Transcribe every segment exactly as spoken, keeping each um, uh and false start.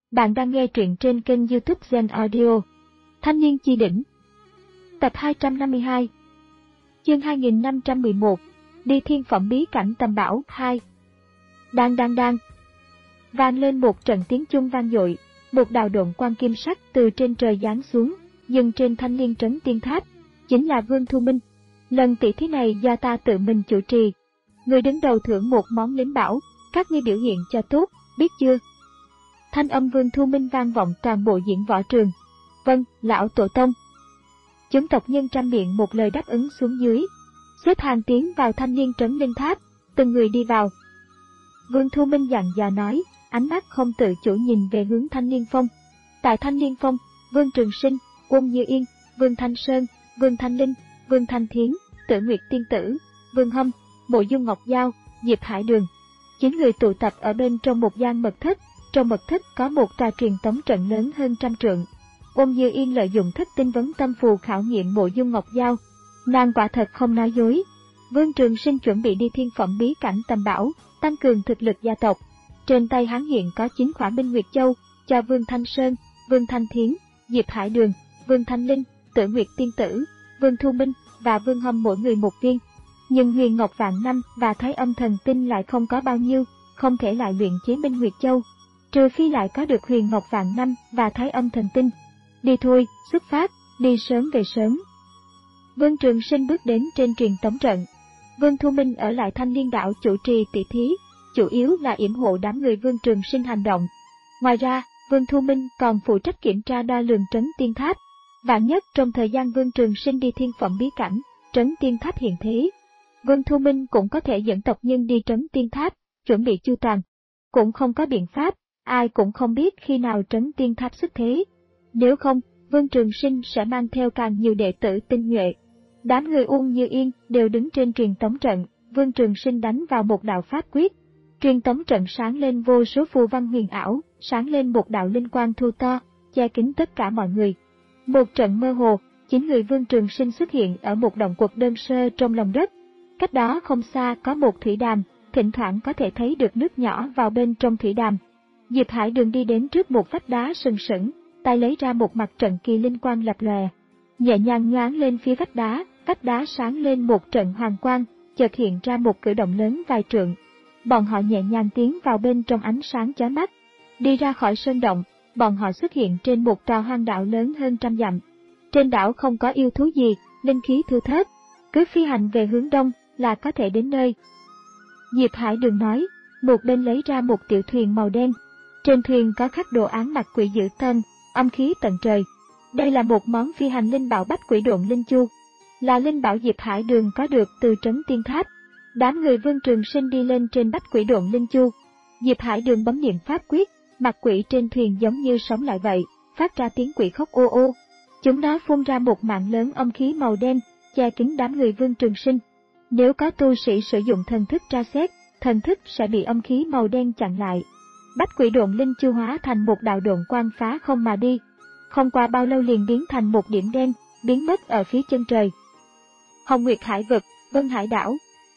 Bạn đang nghe truyện trên kênh YouTube Zen Audio. Thanh niên chi đỉnh. Tập hai trăm năm mươi hai. Chương hai nghìn năm trăm mười một. Đi thiên phẩm bí cảnh tầm bảo hai. Đang đang đang. Vang lên một trận tiếng chuông vang dội, một đạo độn quang kim sắc từ trên trời giáng xuống, dừng trên thanh liên trấn tiên tháp, chính là Vương Thu Minh. Lần tỷ thí này do ta tự mình chủ trì. Người đứng đầu thưởng một món lính bảo, các ngươi biểu hiện cho tốt, biết chưa? Thanh âm Vương Thu Minh vang vọng toàn bộ diễn võ trường. Vâng, lão tổ tông. Chúng tộc nhân trăm miệng một lời đáp ứng xuống dưới, xếp hàng tiến vào thanh liên trấn linh tháp, từng người đi vào. Vương Thu Minh dặn dò nói, ánh mắt không tự chủ nhìn về hướng Thanh Liên Phong. Tại Thanh Liên Phong, Vương Trường Sinh, Uông Như Yên, Vương Thanh Sơn, Vương Thanh Linh, Vương Thanh Thiến, Tử Nguyệt Tiên Tử, Vương Hâm, Mộ Dung Ngọc Giao, Diệp Hải Đường, chín người tụ tập ở bên trong một gian mật thất. Trong mật thất có một tòa truyền tống trận lớn hơn trăm trượng. Uông Như Yên lợi dụng thất tinh vấn tâm phù khảo nghiệm Mộ Dung Ngọc Giao. Nàng quả thật không nói dối. Vương Trường Sinh chuẩn bị đi thiên phẩm bí cảnh tầm bảo, tăng cường thực lực gia tộc. Trên tay hắn hiện có chín khỏa Minh Nguyệt Châu, cho Vương Thanh Sơn, Vương Thanh Thiến, Diệp Hải Đường, Vương Thanh Linh, Tử Nguyệt Tiên Tử, Vương Thu Minh và Vương Hâm mỗi người một viên. Nhưng Huyền Ngọc Vạn Năm và Thái Âm Thần Tinh lại không có bao nhiêu, không thể lại luyện chế Minh Nguyệt Châu, trừ phi lại có được Huyền Ngọc Vạn Năm và Thái Âm Thần Tinh. Đi thôi, xuất phát, đi sớm về sớm. Vương Trường Sinh bước đến trên truyền tống trận. Vương Thu Minh ở lại Thanh Liên Đảo chủ trì tỷ thí, chủ yếu là yểm hộ đám người Vương Trường Sinh hành động. Ngoài ra, Vương Thu Minh còn phụ trách kiểm tra đo lường trấn tiên tháp. Vạn nhất trong thời gian Vương Trường Sinh đi thiên phẩm bí cảnh, trấn tiên tháp hiện thế, Vương Thu Minh cũng có thể dẫn tộc nhân đi trấn tiên tháp, chuẩn bị chu toàn. Cũng không có biện pháp, ai cũng không biết khi nào trấn tiên tháp xuất thế. Nếu không, Vương Trường Sinh sẽ mang theo càng nhiều đệ tử tinh nhuệ. Đám người Uông Như Yên đều đứng trên truyền tống trận. Vương Trường Sinh đánh vào một đạo pháp quyết. Truyền tống trận sáng lên vô số phù văn huyền ảo, sáng lên một đạo linh quang thu to, che kín tất cả mọi người. Một trận mơ hồ, chín người Vương Trường Sinh xuất hiện ở một động quật đơn sơ trong lòng đất. Cách đó không xa có một thủy đàm, thỉnh thoảng có thể thấy được nước nhỏ vào bên trong thủy đàm. Diệp Hải Đường đi đến trước một vách đá sừng sững, tay lấy ra một mặt trận kỳ linh quang lập lòe, nhẹ nhàng nhoáng lên phía vách đá, vách đá sáng lên một trận hoàng quang, chợt hiện ra một cử động lớn vài trượng. Bọn họ nhẹ nhàng tiến vào bên trong ánh sáng chói mắt. Đi ra khỏi sơn động, bọn họ xuất hiện trên một tòa hoang đảo lớn hơn trăm dặm. Trên đảo không có yêu thú gì, linh khí thưa thớt, cứ phi hành về hướng đông là có thể đến nơi. Diệp Hải Đường nói, một bên lấy ra một tiểu thuyền màu đen. Trên thuyền có khắc đồ án mặt quỷ dữ tợn, âm khí tận trời. Đây là một món phi hành linh bảo Bách Quỷ Độn Linh Chu, là linh bảo Diệp Hải Đường có được từ trấn tiên tháp. Đám người Vương Trường Sinh đi lên trên Bách Quỷ Độn Linh Chu. Diệp Hải Đường bấm niệm pháp quyết, mặt quỷ trên thuyền giống như sống lại vậy, phát ra tiếng quỷ khóc ô ô. Chúng nó phun ra một mạng lớn âm khí màu đen, che kín đám người Vương Trường Sinh. Nếu có tu sĩ sử dụng thần thức tra xét, thần thức sẽ bị âm khí màu đen chặn lại. Bách Quỷ Độn Linh Chu hóa thành một đạo độn quang phá không mà đi. Không qua bao lâu liền biến thành một điểm đen, biến mất ở phía chân trời. Hồng Nguyệt Hải Vực, Vân Hải Đảo.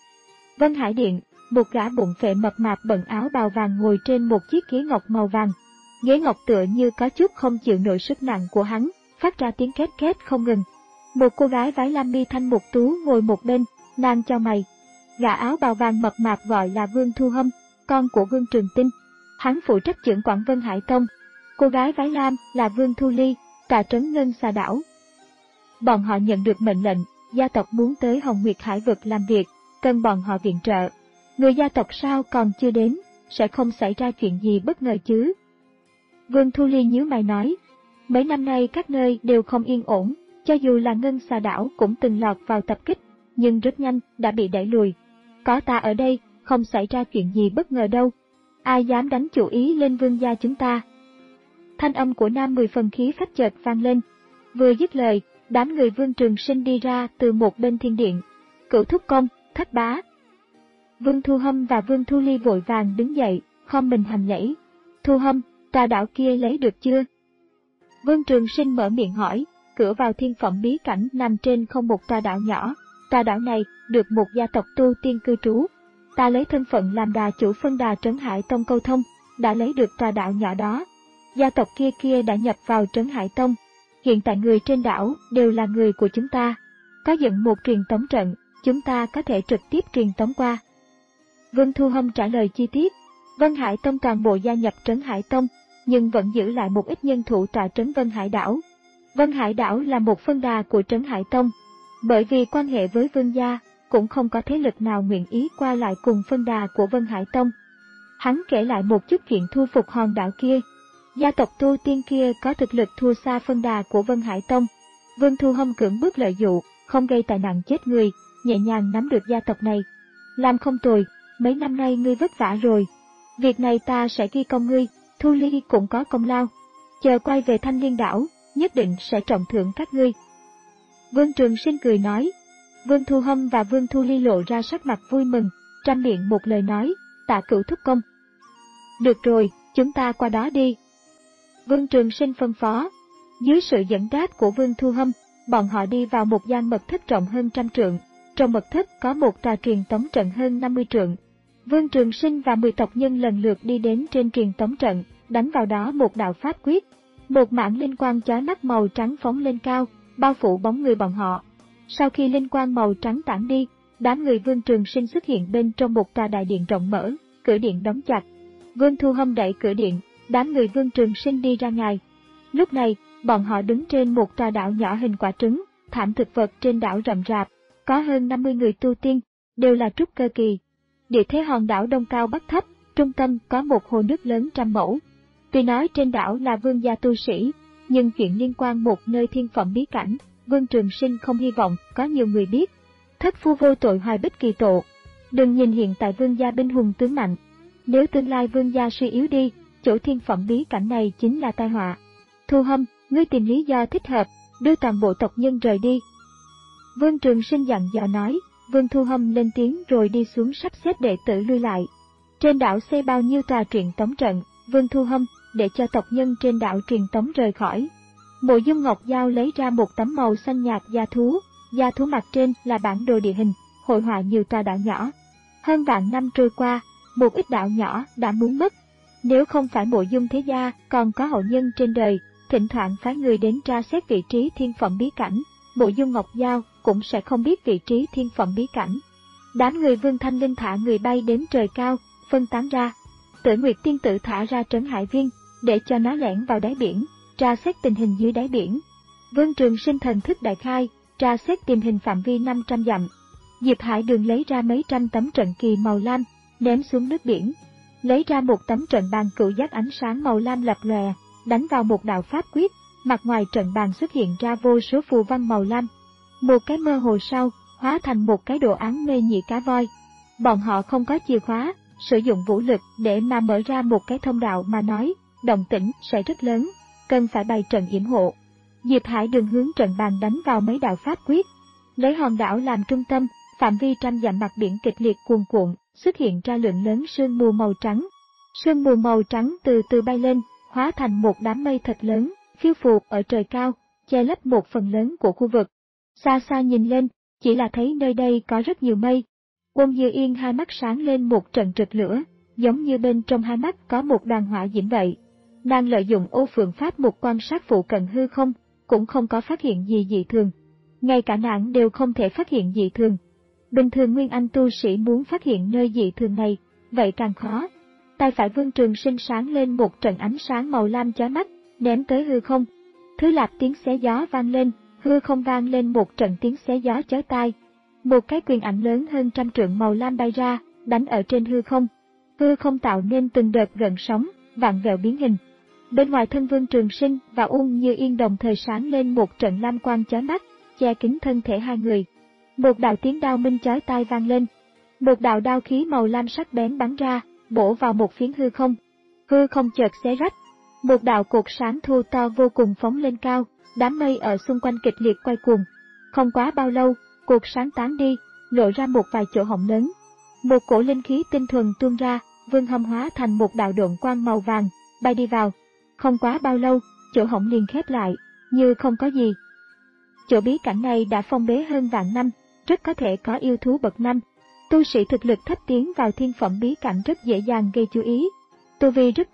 Vân Hải Điện, một gã bụng phệ mập mạp bận áo bào vàng ngồi trên một chiếc ghế ngọc màu vàng. Ghế ngọc tựa như có chút không chịu nổi sức nặng của hắn, phát ra tiếng két két không ngừng. Một cô gái váy lam mi thanh mục tú ngồi một bên, nàng chau mày. Gã áo bào vàng mập mạp gọi là Vương Thu Hâm, con của Vương Trường Tinh. Hắn phụ trách trưởng quản Vân Hải Tông. Cô gái váy lam là Vương Thu Ly, tọa trấn Ngân Xà Đảo. Bọn họ nhận được mệnh lệnh, gia tộc muốn tới Hồng Nguyệt Hải Vực làm việc, cần bọn họ viện trợ. Người gia tộc sao còn chưa đến, sẽ không xảy ra chuyện gì bất ngờ chứ? Vương Thu Ly nhíu mày nói, mấy năm nay các nơi đều không yên ổn, cho dù là Ngân Xà Đảo cũng từng lọt vào tập kích, nhưng rất nhanh đã bị đẩy lùi. Có ta ở đây, không xảy ra chuyện gì bất ngờ đâu. Ai dám đánh chủ ý lên vương gia chúng ta? Thanh âm của nam mười phần khí phách chợt vang lên. Vừa dứt lời, đám người Vương Trường Sinh đi ra từ một bên thiên điện. Cửu thúc công, thất bá. Vương Thu Hâm và Vương Thu Ly vội vàng đứng dậy, khom mình hành lễ. Thu Hâm, tòa đảo kia lấy được chưa? Vương Trường Sinh mở miệng hỏi. Cửa vào thiên phẩm bí cảnh nằm trên không một tòa đảo nhỏ. Tòa đảo này được một gia tộc tu tiên cư trú. Ta lấy thân phận làm đà chủ phân đà trấn Hải Tông câu thông, đã lấy được tòa đảo nhỏ đó. gia tộc kia kia đã nhập vào Trấn Hải Tông. Hiện tại người trên đảo đều là người của chúng ta. Có dựng một truyền tống trận, chúng ta có thể trực tiếp truyền tống qua. Vương Thu Hâm trả lời chi tiết. Vân Hải Tông toàn bộ gia nhập Trấn Hải Tông, nhưng vẫn giữ lại một ít nhân thủ tọa trấn Vân Hải đảo. Vân Hải đảo là một phân đà của Trấn Hải Tông. Bởi vì quan hệ với Vương gia, cũng không có thế lực nào nguyện ý qua lại cùng phân đà của Vân Hải Tông. Hắn kể lại một chút chuyện thu phục hòn đảo kia. Gia tộc tu tiên kia có thực lực thua xa phân đà của Vân Hải Tông. Vương Thu Hâm cưỡng bức lợi dụ, không gây tai nạn chết người, nhẹ nhàng nắm được gia tộc này. Làm không tồi, mấy năm nay ngươi vất vả rồi. Việc này ta sẽ ghi công ngươi, Thu Ly cũng có công lao. Chờ quay về Thanh Liên đảo, nhất định sẽ trọng thưởng các ngươi. Vương Trường Sinh cười nói. Vương Thu Hâm và Vương Thu Ly lộ ra sắc mặt vui mừng, trăm miệng một lời nói, Tạ Cửu thúc công. Được rồi, chúng ta qua đó đi. Vương Trường Sinh phân phó. Dưới sự dẫn dắt của Vương Thu Hâm, bọn họ đi vào một gian mật thất rộng hơn trăm trượng. Trong mật thất có một tòa truyền tống trận hơn năm mươi trượng. Vương Trường Sinh và mười tộc nhân lần lượt đi đến trên truyền tống trận, đánh vào đó một đạo pháp quyết. Một mảng linh quang chói mắt màu trắng phóng lên cao, bao phủ bóng người bọn họ. Sau khi linh quang màu trắng tản đi, đám người Vương Trường Sinh xuất hiện bên trong một tòa đại điện rộng mở, cửa điện đóng chặt. Vương Thu Hâm đẩy cửa điện, đám người Vương Trường Sinh đi ra ngoài. Lúc này, bọn họ đứng trên một tòa đảo nhỏ hình quả trứng, thảm thực vật trên đảo rậm rạp, có hơn năm mươi người tu tiên, đều là trúc cơ kỳ. Địa thế hòn đảo đông cao bắc thấp, trung tâm có một hồ nước lớn trăm mẫu. Tuy nói trên đảo là vương gia tu sĩ, nhưng chuyện liên quan một nơi thiên phẩm bí cảnh, Vương Trường Sinh không hy vọng có nhiều người biết. Thất phu vô tội hoài bích kỳ tổ. Đừng nhìn hiện tại vương gia binh hùng tướng mạnh. Nếu tương lai vương gia suy yếu đi, chỗ thiên phẩm bí cảnh này chính là tai họa. Thu Hâm, ngươi tìm lý do thích hợp, đưa toàn bộ tộc nhân rời đi. Vương Trường Sinh dặn dò nói. Vương Thu Hâm lên tiếng rồi đi xuống sắp xếp đệ tử lui lại. Trên đảo xây bao nhiêu tòa truyền tống trận, Vương Thu Hâm để cho tộc nhân trên đảo truyền tống rời khỏi. Mộ Dung Ngọc Giao lấy ra một tấm màu xanh nhạt da thú, da thú mặt trên là bản đồ địa hình, hội họa nhiều tòa đảo nhỏ. Hơn vạn năm trôi qua, một ít đảo nhỏ đã muốn mất. Nếu không phải Mộ Dung thế gia còn có hậu nhân trên đời, thỉnh thoảng phái người đến tra xét vị trí thiên phẩm bí cảnh, Mộ Dung Ngọc Giao cũng sẽ không biết vị trí thiên phẩm bí cảnh. Đám người Vương Thanh Linh thả người bay đến trời cao, phân tán ra. Tử Nguyệt Tiên Tử thả ra Trấn Hải Viên, để cho nó lẻn vào đáy biển, tra xét tình hình dưới đáy biển. Vương Trường Sinh thần thức đại khai, tra xét tình hình phạm vi năm trăm dặm. Diệp Hải Đường lấy ra mấy trăm tấm trận kỳ màu lam, ném xuống nước biển. Lấy ra một tấm trận bàn cựu giác ánh sáng màu lam lập lòe, đánh vào một đạo pháp quyết, mặt ngoài trận bàn xuất hiện ra vô số phù văn màu lam. Một cái mơ hồ sau, hóa thành một cái đồ án mê nhị cá voi. Bọn họ không có chìa khóa, sử dụng vũ lực để mà mở ra một cái thông đạo mà nói, động tĩnh sẽ rất lớn, cần phải bày trận yểm hộ. Diệp Hải Đường hướng trận bàn đánh vào mấy đạo pháp quyết. Lấy hòn đảo làm trung tâm, phạm vi trăm dặm mặt biển kịch liệt cuồn cuộn, xuất hiện ra lượng lớn sương mù màu trắng. Sương mù màu trắng từ từ bay lên, hóa thành một đám mây thật lớn, phiêu phù ở trời cao, che lấp một phần lớn của khu vực. Xa xa nhìn lên, chỉ là thấy nơi đây có rất nhiều mây. Quân Dư Yên hai mắt sáng lên một trận rực lửa, giống như bên trong hai mắt có một đoàn hỏa diễm vậy. Nàng lợi dụng ô phượng pháp một quan sát phụ cận hư không, cũng không có phát hiện gì dị thường. Ngay cả nàng đều không thể phát hiện dị thường. Bình thường Nguyên Anh tu sĩ muốn phát hiện nơi dị thường này, vậy càng khó. Tay phải Vương Trường Sinh sáng lên một trận ánh sáng màu lam chói mắt, ném tới hư không. Thứ lạp tiếng xé gió vang lên, hư không vang lên một trận tiếng xé gió chói tai. Một cái quyền ảnh lớn hơn trăm trượng màu lam bay ra, đánh ở trên hư không. Hư không tạo nên từng đợt gợn sóng, vạn vẹo biến hình. Bên ngoài thân Vương Trường Sinh và Ung Như Yên đồng thời sáng lên một trận lam quang chói mắt, che kín thân thể hai người. Một đạo tiếng đao minh chói tai vang lên. Một đạo đao khí màu lam sắc bén bắn ra, bổ vào một phiến hư không. Hư không chợt xé rách. Một đạo cột sáng thu to vô cùng phóng lên cao, đám mây ở xung quanh kịch liệt quay cuồng. Không quá bao lâu, cột sáng tán đi, lộ ra một vài chỗ hổng lớn. Một cổ linh khí tinh thuần tuôn ra, Vương Hâm hóa thành một đạo độn quang màu vàng, bay đi vào. Không quá bao lâu, chỗ hổng liền khép lại, như không có gì. Chỗ bí cảnh này đã phong bế hơn vạn năm, rất có thể có yêu thú bậc năm. Tu sĩ thực lực thấp tiến vào thiên phẩm bí cảnh rất dễ dàng gây chú ý. Tu vi rất cao,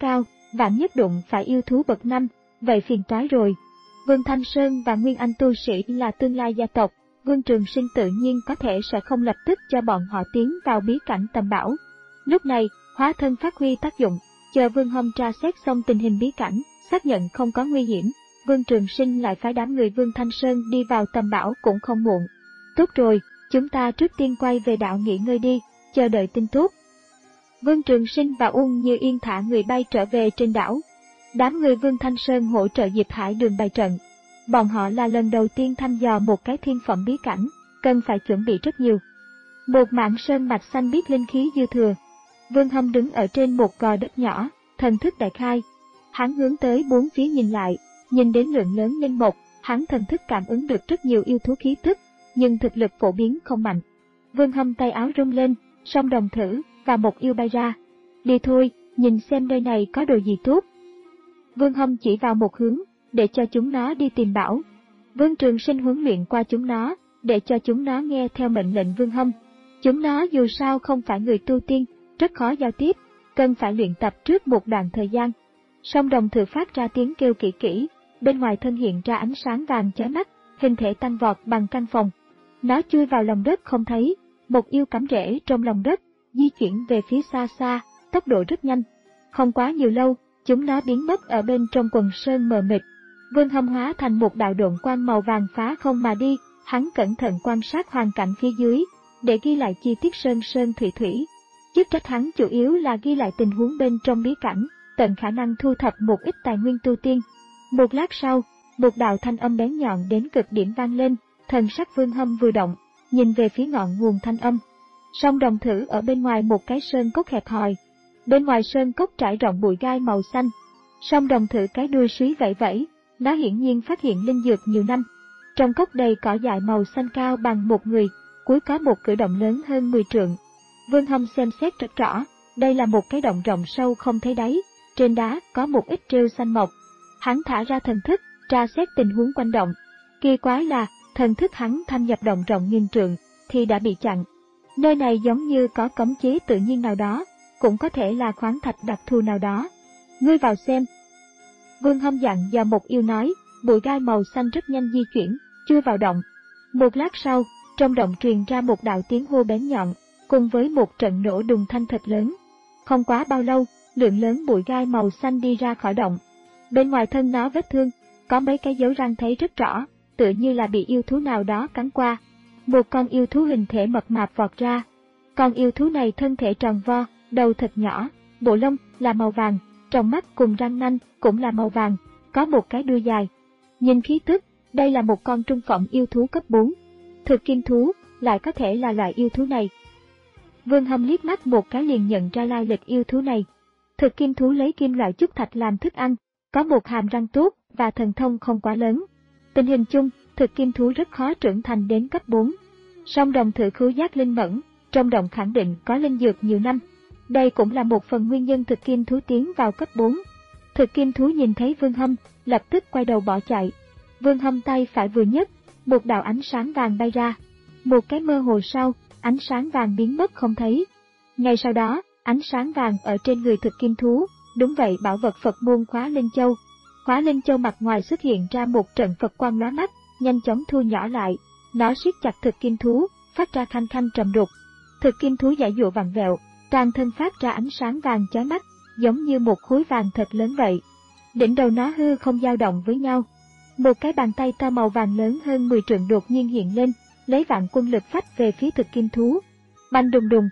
vạn nhất đụng phải yêu thú bậc năm, vậy phiền toái rồi. Vương Thanh Sơn và Nguyên Anh tu sĩ là tương lai gia tộc, Vương Trường Sinh tự nhiên có thể sẽ không lập tức cho bọn họ tiến vào bí cảnh tầm bảo. Lúc này, hóa thân phát huy tác dụng, chờ Vương Hâm tra xét xong tình hình bí cảnh, xác nhận không có nguy hiểm, Vương Trường Sinh lại phái đám người Vương Thanh Sơn đi vào tầm bảo cũng không muộn. Tốt rồi, chúng ta trước tiên quay về đạo nghỉ ngơi đi, chờ đợi tin tốt. Vương Trường Sinh và Uông Như Yên thả người bay trở về trên đảo. Đám người Vương Thanh Sơn hỗ trợ Diệp Hải Đường bày trận. Bọn họ là lần đầu tiên thăm dò một cái thiên phẩm bí cảnh, cần phải chuẩn bị rất nhiều. Một mảng sơn mạch xanh biếc linh khí dư thừa. Vương Hâm đứng ở trên một gò đất nhỏ, thần thức đại khai. Hắn hướng tới bốn phía nhìn lại, nhìn đến lượng lớn linh mộc, hắn thần thức cảm ứng được rất nhiều yêu thú khí tức, nhưng thực lực phổ biến không mạnh. Vương Hâm tay áo rung lên, song đồng thử và một yêu bay ra. Đi thôi, nhìn xem nơi này có đồ gì tốt. Vương Hâm chỉ vào một hướng, để cho chúng nó đi tìm bảo. Vương Trường Sinh huấn luyện qua chúng nó, để cho chúng nó nghe theo mệnh lệnh Vương Hâm. Chúng nó dù sao không phải người tu tiên, rất khó giao tiếp, cần phải luyện tập trước một đoạn thời gian. Song đồng thử phát ra tiếng kêu kỹ kỹ, bên ngoài thân hiện ra ánh sáng vàng chói mắt, hình thể tăng vọt bằng căn phòng. Nó chui vào lòng đất không thấy, một yêu cắm rễ trong lòng đất, di chuyển về phía xa xa, tốc độ rất nhanh. Không quá nhiều lâu, chúng nó biến mất ở bên trong quần sơn mờ mịt. Vương Hâm hóa thành một đạo độn quang màu vàng phá không mà đi, hắn cẩn thận quan sát hoàn cảnh phía dưới, để ghi lại chi tiết sơn sơn thủy thủy. Chức trách hắn chủ yếu là ghi lại tình huống bên trong bí cảnh, tận khả năng thu thập một ít tài nguyên tu tiên. Một lát sau, một đạo thanh âm bén nhọn đến cực điểm vang lên, thần sắc Vương Hâm vừa động, nhìn về phía ngọn nguồn thanh âm. Song đồng thử ở bên ngoài một cái sơn cốc hẹp hòi. Bên ngoài sơn cốc trải rộng bụi gai màu xanh. Song đồng thử cái đuôi suý vẫy vẫy, nó hiển nhiên phát hiện linh dược nhiều năm. Trong cốc đầy cỏ dại màu xanh cao bằng một người, cuối có một cửa động lớn hơn mười trượng. Vương Hâm xem xét rất rõ, đây là một cái động rộng sâu không thấy đáy, trên đá có một ít rêu xanh mọc. Hắn thả ra thần thức, tra xét tình huống quanh động. Kỳ quái là, thần thức hắn thâm nhập động rộng nghìn trượng, thì đã bị chặn. Nơi này giống như có cấm chế tự nhiên nào đó, cũng có thể là khoáng thạch đặc thù nào đó. Ngươi vào xem. Vương Hâm dặn dò một yêu nói, bụi gai màu xanh rất nhanh di chuyển, chui vào động. Một lát sau, trong động truyền ra một đạo tiếng hô bén nhọn, cùng với một trận nổ đùng thanh thật lớn. Không quá bao lâu, lượng lớn bụi gai màu xanh đi ra khỏi động. Bên ngoài thân nó vết thương, có mấy cái dấu răng thấy rất rõ, tựa như là bị yêu thú nào đó cắn qua. Một con yêu thú hình thể mập mạp vọt ra. Con yêu thú này thân thể tròn vo, đầu thật nhỏ, bộ lông là màu vàng, trong mắt cùng răng nanh cũng là màu vàng, có một cái đuôi dài. Nhìn khí tức, đây là một con trung phẩm yêu thú cấp bốn. Thực kim thú, lại có thể là loại yêu thú này. Vương Hâm liếc mắt một cái liền nhận ra lai lịch yêu thú này. Thực kim thú lấy kim loại trúc thạch làm thức ăn, có một hàm răng tốt và thần thông không quá lớn. Tình hình chung, thực kim thú rất khó trưởng thành đến cấp bốn. Song đồng thử khứu giác linh mẫn, trong động khẳng định có linh dược nhiều năm. Đây cũng là một phần nguyên nhân thực kim thú tiến vào cấp bốn. Thực kim thú nhìn thấy Vương Hâm, lập tức quay đầu bỏ chạy. Vương Hâm tay phải vừa nhấc, một đạo ánh sáng vàng bay ra. Một cái mơ hồ sau, ánh sáng vàng biến mất không thấy. Ngay sau đó, ánh sáng vàng ở trên người thực kim thú, đúng vậy bảo vật Phật môn Khóa Linh Châu. Khóa Linh Châu mặt ngoài xuất hiện ra một trận Phật quang lóa mắt, nhanh chóng thu nhỏ lại. Nó siết chặt thực kim thú, phát ra khanh khanh trầm đục. Thực kim thú giãy giụa vặn vẹo, toàn thân phát ra ánh sáng vàng chói mắt, giống như một khối vàng thật lớn vậy. Đỉnh đầu nó hư không dao động với nhau. Một cái bàn tay to màu vàng lớn hơn mười trượng đột nhiên hiện lên, lấy vạn quân lực phách về phía thực kim thú. Bành đùng đùng.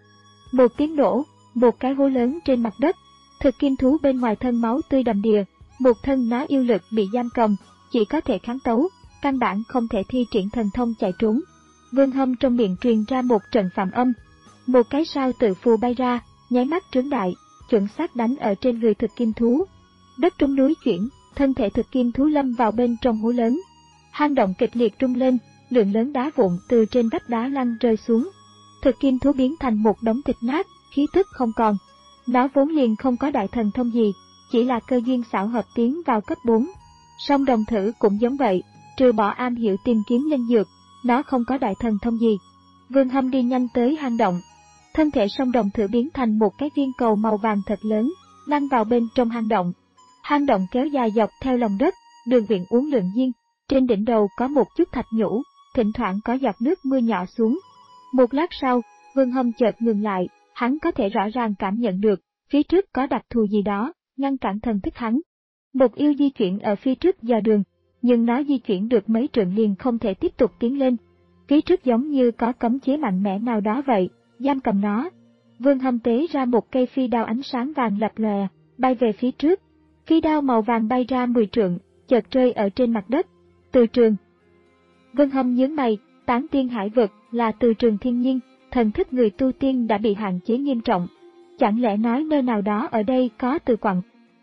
Một tiếng nổ, một cái hố lớn trên mặt đất. Thực kim thú bên ngoài thân máu tươi đầm đìa, một thân nó yêu lực bị giam cầm, chỉ có thể kháng tấu, căn bản không thể thi triển thần thông chạy trốn. Vương Hâm trong miệng truyền ra một trận phạm âm. Một cái sao tự phù bay ra, nháy mắt trướng đại, chuẩn xác đánh ở trên người thực kim thú. Đất trúng núi chuyển, thân thể thực kim thú lâm vào bên trong hố lớn. Hang động kịch liệt rung lên, lượng lớn đá vụn từ trên vách đá lăn rơi xuống. Thực kim thú biến thành một đống thịt nát, khí tức không còn. Nó vốn liền không có đại thần thông gì, chỉ là cơ duyên xảo hợp tiến vào cấp bốn. Song đồng thử cũng giống vậy, trừ bỏ am hiểu tìm kiếm linh dược, nó không có đại thần thông gì. Vương Hâm đi nhanh tới hang động. Thân thể song đồng thử biến thành một cái viên cầu màu vàng thật lớn, lăn vào bên trong hang động. Hang động kéo dài dọc theo lòng đất, đường viện uốn lượn duyên, trên đỉnh đầu có một chút thạch nhũ, thỉnh thoảng có giọt nước mưa nhỏ xuống. Một lát sau, Vương Hâm chợt ngừng lại, hắn có thể rõ ràng cảm nhận được, phía trước có đặc thù gì đó, ngăn cản thần thức hắn. Một yêu di chuyển ở phía trước dò đường, nhưng nó di chuyển được mấy trượng liền không thể tiếp tục tiến lên. Phía trước giống như có cấm chế mạnh mẽ nào đó vậy, giam cầm nó. Vương Hâm tế ra một cây phi đao ánh sáng vàng lập lòe, bay về phía trước. Phi đao màu vàng bay ra mười trượng, chợt rơi ở trên mặt đất. Từ trường. Vương Hâm nhướng mày, tán tiên hải vực là từ trường thiên nhiên, thần thức người tu tiên đã bị hạn chế nghiêm trọng. Chẳng lẽ nói nơi nào đó ở đây có từ quặng?